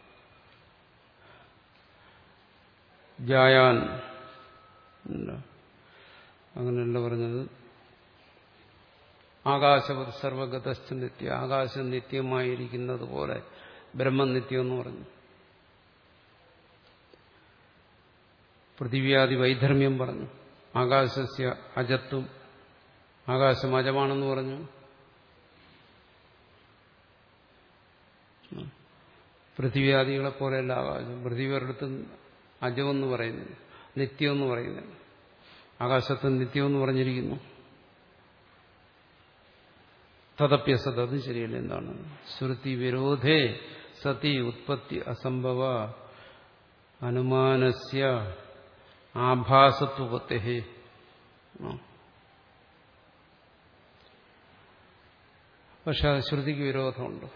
ജായാൻ, അങ്ങനെയല്ല പറഞ്ഞത്. ആകാശവത് സർവഗതസ്ഥ നിത്യ, ആകാശം നിത്യമായിരിക്കുന്നത് പോലെ ബ്രഹ്മം നിത്യം എന്ന് പറഞ്ഞു. പൃഥിവ്യാദി വൈധർമ്മ്യം പറഞ്ഞു. ആകാശസ്യ അജത്വം, ആകാശം അജമാണെന്ന് പറഞ്ഞു. പൃഥിവ്യാദികളെ പോലെയല്ല ആകാശം. പൃഥിവിയടുത്ത് അജമെന്ന് പറയുന്നില്ല, നിത്യമെന്ന് പറയുന്നില്ല. ആകാശത്ത് നിത്യമെന്ന് പറഞ്ഞിരിക്കുന്നു. തദപ്യസത്, അതും ശരിയല്ല. എന്താണ് ശ്രുതി വിരോധേ സതി ഉത്പത്തി അസംഭവ അനുമാനസ്യ ആഭാസത്വത്തെ. പക്ഷെ ശ്രുതിക്ക് വിരോധമുണ്ട്.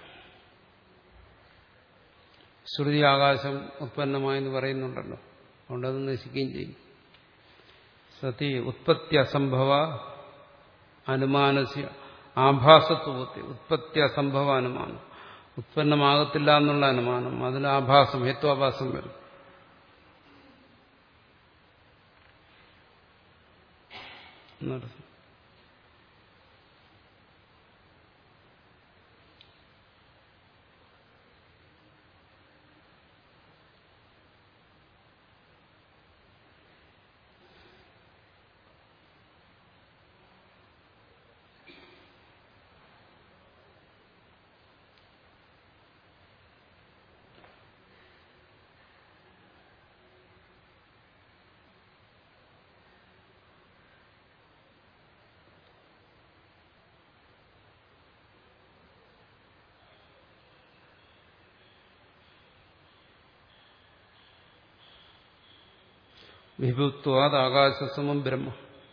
ശ്രുതി ആകാശം ഉത്പന്നമായെന്ന് പറയുന്നുണ്ടല്ലോ, അതുകൊണ്ട് അത് നശിക്കുകയും ചെയ്യും. സതി ഉത്പത്തി അസംഭവ അനുമാനസ്യ ആഭാസത്വത്തെ. ഉത്പത്തി അസംഭവ അനുമാനം, ഉത്പന്നമാകത്തില്ല എന്നുള്ള അനുമാനം, അതിൽ ആഭാസം ഹേത്വാഭാസം വരും. എന്നർത്ഥം. വിഭുത്വാത് ആകാശസമം ബ്രഹ്മ.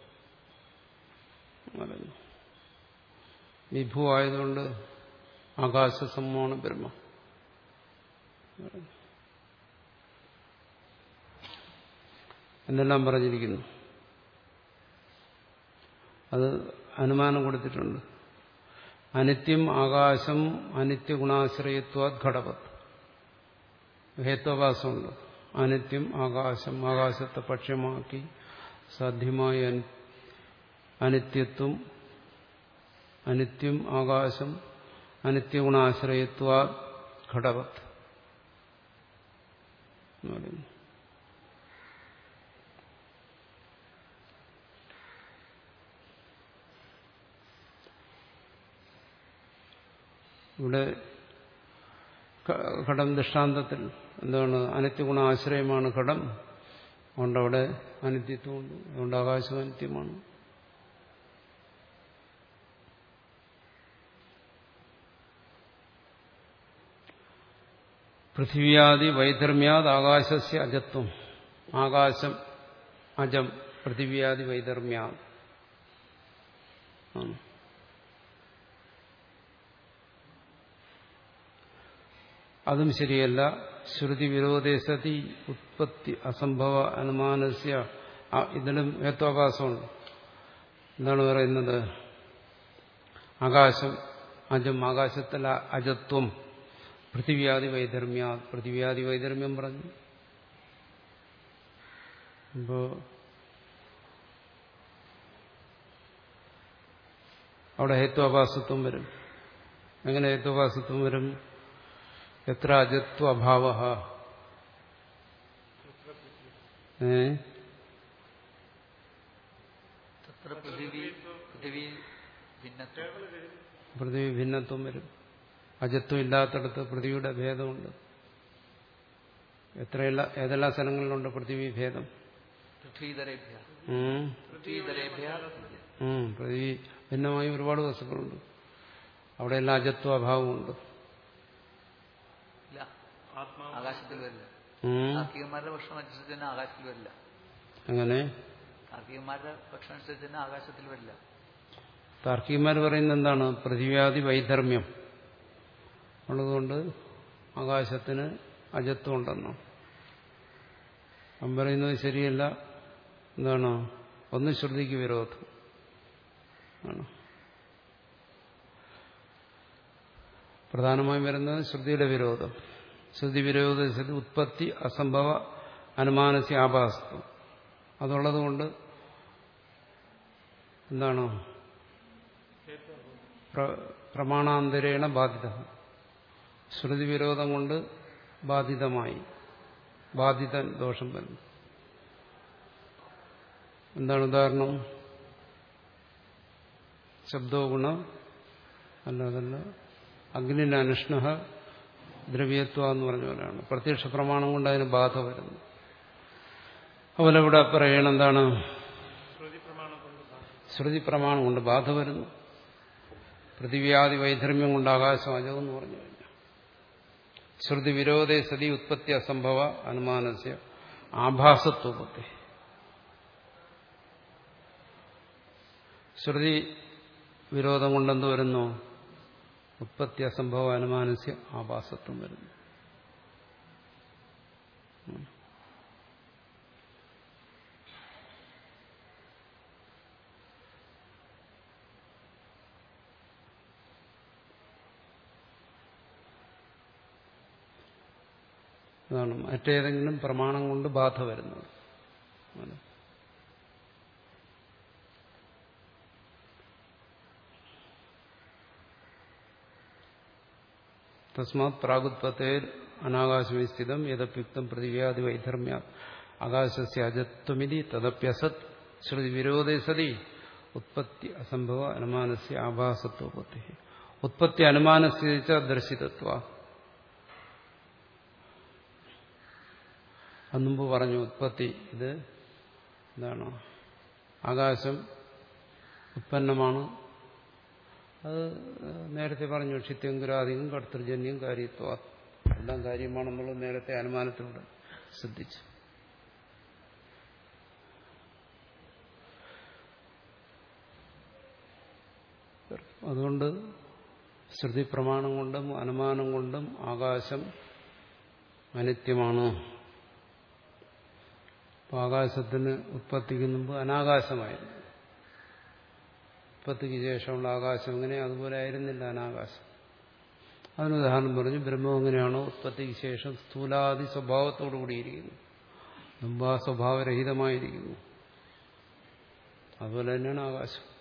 വിഭു ആയതുകൊണ്ട് ആകാശസമമാണ് ബ്രഹ്മ. എന്നെല്ലാം പറഞ്ഞിരിക്കുന്നു. അത് അനുമാനം കൊടുത്തിട്ടുണ്ട്. അനിത്യം ആകാശം അനിത്യഗുണാശ്രയത്വാത് ഘടവത്. ഹേത്വാഭാസമുണ്ട്. അനിത്യം ആകാശം, ആകാശത്തെ പക്ഷമാക്കി സാധ്യമായ അനിത്യത്വം, അനിത്യം ആകാശം അനിത്യഗുണാശ്രയത്വാത് ഘടവത് എന്ന് പറയുന്നു. ഇവിടെ ഘടം ദൃഷ്ടാന്തത്തിൽ എന്താണ്? അനിത്യഗുണ ആശ്രയമാണ് ഘടം. അതുകൊണ്ട് അവിടെ അനിത്യത്വമുണ്ട്. അതുകൊണ്ട് ആകാശം അനിത്യമാണ്. പൃഥിവ്യാദി വൈധർമ്യാത് ആകാശസ്യ അജത്വം. ആകാശം അജം, പൃഥിവ്യാദി വൈധർമ്യാത് ആണ്. അതും ശരിയല്ല. ശ്രുതി വിരോധേ സതി ഉത്പത്തി അസംഭവ അനുമാനസ്യ. ഇതിലും ഹേത്വാഭാസമുണ്ട്. എന്താണ് പറയുന്നത്? ആകാശം അജം, ആകാശത്തിലെ അജത്വം പൃഥിവ്യാദി വൈധർമ്യ. പൃഥിവ്യാദി വൈധർമ്യം പറഞ്ഞു. അപ്പോ അവിടെ ഹേത്വാഭാസത്വം വരും. എങ്ങനെ ഹേത്വാഭാസത്വം വരും? എത്ര അജത്വ അഭാവ. പൃഥ്വി ഭിന്നത്വം വരും. അജത്വം ഇല്ലാത്തടത്ത് പൃഥ്വിയുടെ ഭേദമുണ്ട്. എത്രയെല്ല ഏതെല്ലാം സ്ഥലങ്ങളിലുണ്ട് പൃഥ്വി ഭേദം? പൃഥ്വി ഭിന്നമായി ഒരുപാട് വസ്തുക്കളുണ്ട്. അവിടെയെല്ലാം അജത്വ അഭാവമുണ്ട്. ആകാശത്തിൽ വരില്ല. കാർത്തികന്മാരുടെ ഭക്ഷണം അനുസരിച്ച് തന്നെ ആകാശത്തിൽ വരില്ല. അങ്ങനെ കാർത്തികന്മാരുടെ ഭക്ഷണം അനുസരിച്ച് തന്നെ ആകാശത്തിൽ വരില്ല. താർക്കികന്മാർ പറയുന്നത് എന്താണ്? പൃഥിവ്യാദി വൈധർമ്മ്യം ഉള്ളതുകൊണ്ട് ആകാശത്തിന് അജത്വം ഉണ്ടെന്നോ. അവൻ പറയുന്നത് ശരിയല്ല. എന്താണ്? ഒന്ന് ശ്രുതിക്ക് വിരോധം ആണ്. പ്രധാനമായും വരുന്നത് ശ്രുതിയുടെ വിരോധം. ശ്രുതി വിരോധ ഉത്പത്തി അസംഭവ അനുമാനസ്യ ആഭാസത്വം. അതുള്ളതുകൊണ്ട് എന്താണ്? പ്രമാണാന്തരേണ ബാധിത. ശ്രുതി വിരോധം കൊണ്ട് ബാധിതമായി, ബാധിതൻ ദോഷം വരുന്നു. എന്താണ് ഉദാഹരണം? ശബ്ദോ ഗുണ അല്ലാതല്ല അഗ്നിനനുഷ്ണ ദ്രവ്യത്വ എന്ന് പറഞ്ഞ പോലെയാണ്. പ്രത്യക്ഷ പ്രമാണം കൊണ്ട് അതിന് ബാധ വരുന്നു. അതുപോലെ ഇവിടെ പറയണം എന്താണ്? ശ്രുതി പ്രമാണം കൊണ്ട് ബാധ വരുന്നു. പൃഥിവ്യാദി വൈധർമ്മ്യം കൊണ്ട് ആകാശം അജമെന്ന് പറഞ്ഞു കഴിഞ്ഞാൽ ശ്രുതി വിരോധേ സതി ഉത്പത്തി അസംഭവ അനുമാനസ്യ ആഭാസത്വപത്തി. ശ്രുതി വിരോധം കൊണ്ടെന്ത് വരുന്നു? ഉത്പത്തി അസംഭവ അനുമാനസ്യ ആഭാസത്വം വരുന്നു. അതാണ് മറ്റേതെങ്കിലും പ്രമാണം കൊണ്ട് ബാധ വരുന്നത്. തസ്മാത് പ്രാഗുത്പത്തേർ അനാകാശമേ സ്ഥിതം യദപ്യുക്തം പൃഥിവ്യാദി വൈധർമ്യ ആകാശസ്യ അജത്വമിതി തദപ്യസത് ശ്രുതി വിരോധേ സതി ഉത്പത്തി അസംഭവ അനുമാനസ്യ ആഭാസത്വപത്തി. ഉത്പത്തി അനുമാനസ്യ ദർശിതത്വ. അന്നുമ്പ് പറഞ്ഞു ഉത്പത്തി ഇത് എന്താണ്? ആകാശം ഉത്പന്നമാണ്. അത് നേരത്തെ പറഞ്ഞു ക്ഷിത്യങ്കുരാദികം കർത്തൃജന്യം കാര്യത്വ. എല്ലാം കാര്യമാണെന്നുള്ളത് നേരത്തെ അനുമാനത്തിലൂടെ ശ്രദ്ധിച്ചു. അതുകൊണ്ട് ശ്രുതി പ്രമാണം കൊണ്ടും അനുമാനം കൊണ്ടും ആകാശം അനിത്യമാണ്. അപ്പോൾ ആകാശത്തിന് ഉത്പത്തിക്ക് മുമ്പ് അനാകാശമായിരുന്നു. ഉത്പത്തിക്ക് ശേഷമുള്ള ആകാശം എങ്ങനെ അതുപോലെ ആയിരുന്നില്ല അനാകാശം. അതിന് ഉദാഹരണം പറഞ്ഞു, ബ്രഹ്മം എങ്ങനെയാണോ ഉത്പത്തിക്ക് ശേഷം സ്ഥൂലാദി സ്വഭാവത്തോടു കൂടിയിരിക്കുന്നു, മുമ്പ് ആ സ്വഭാവരഹിതമായിരിക്കുന്നു, അതുപോലെ തന്നെയാണ് ആകാശം.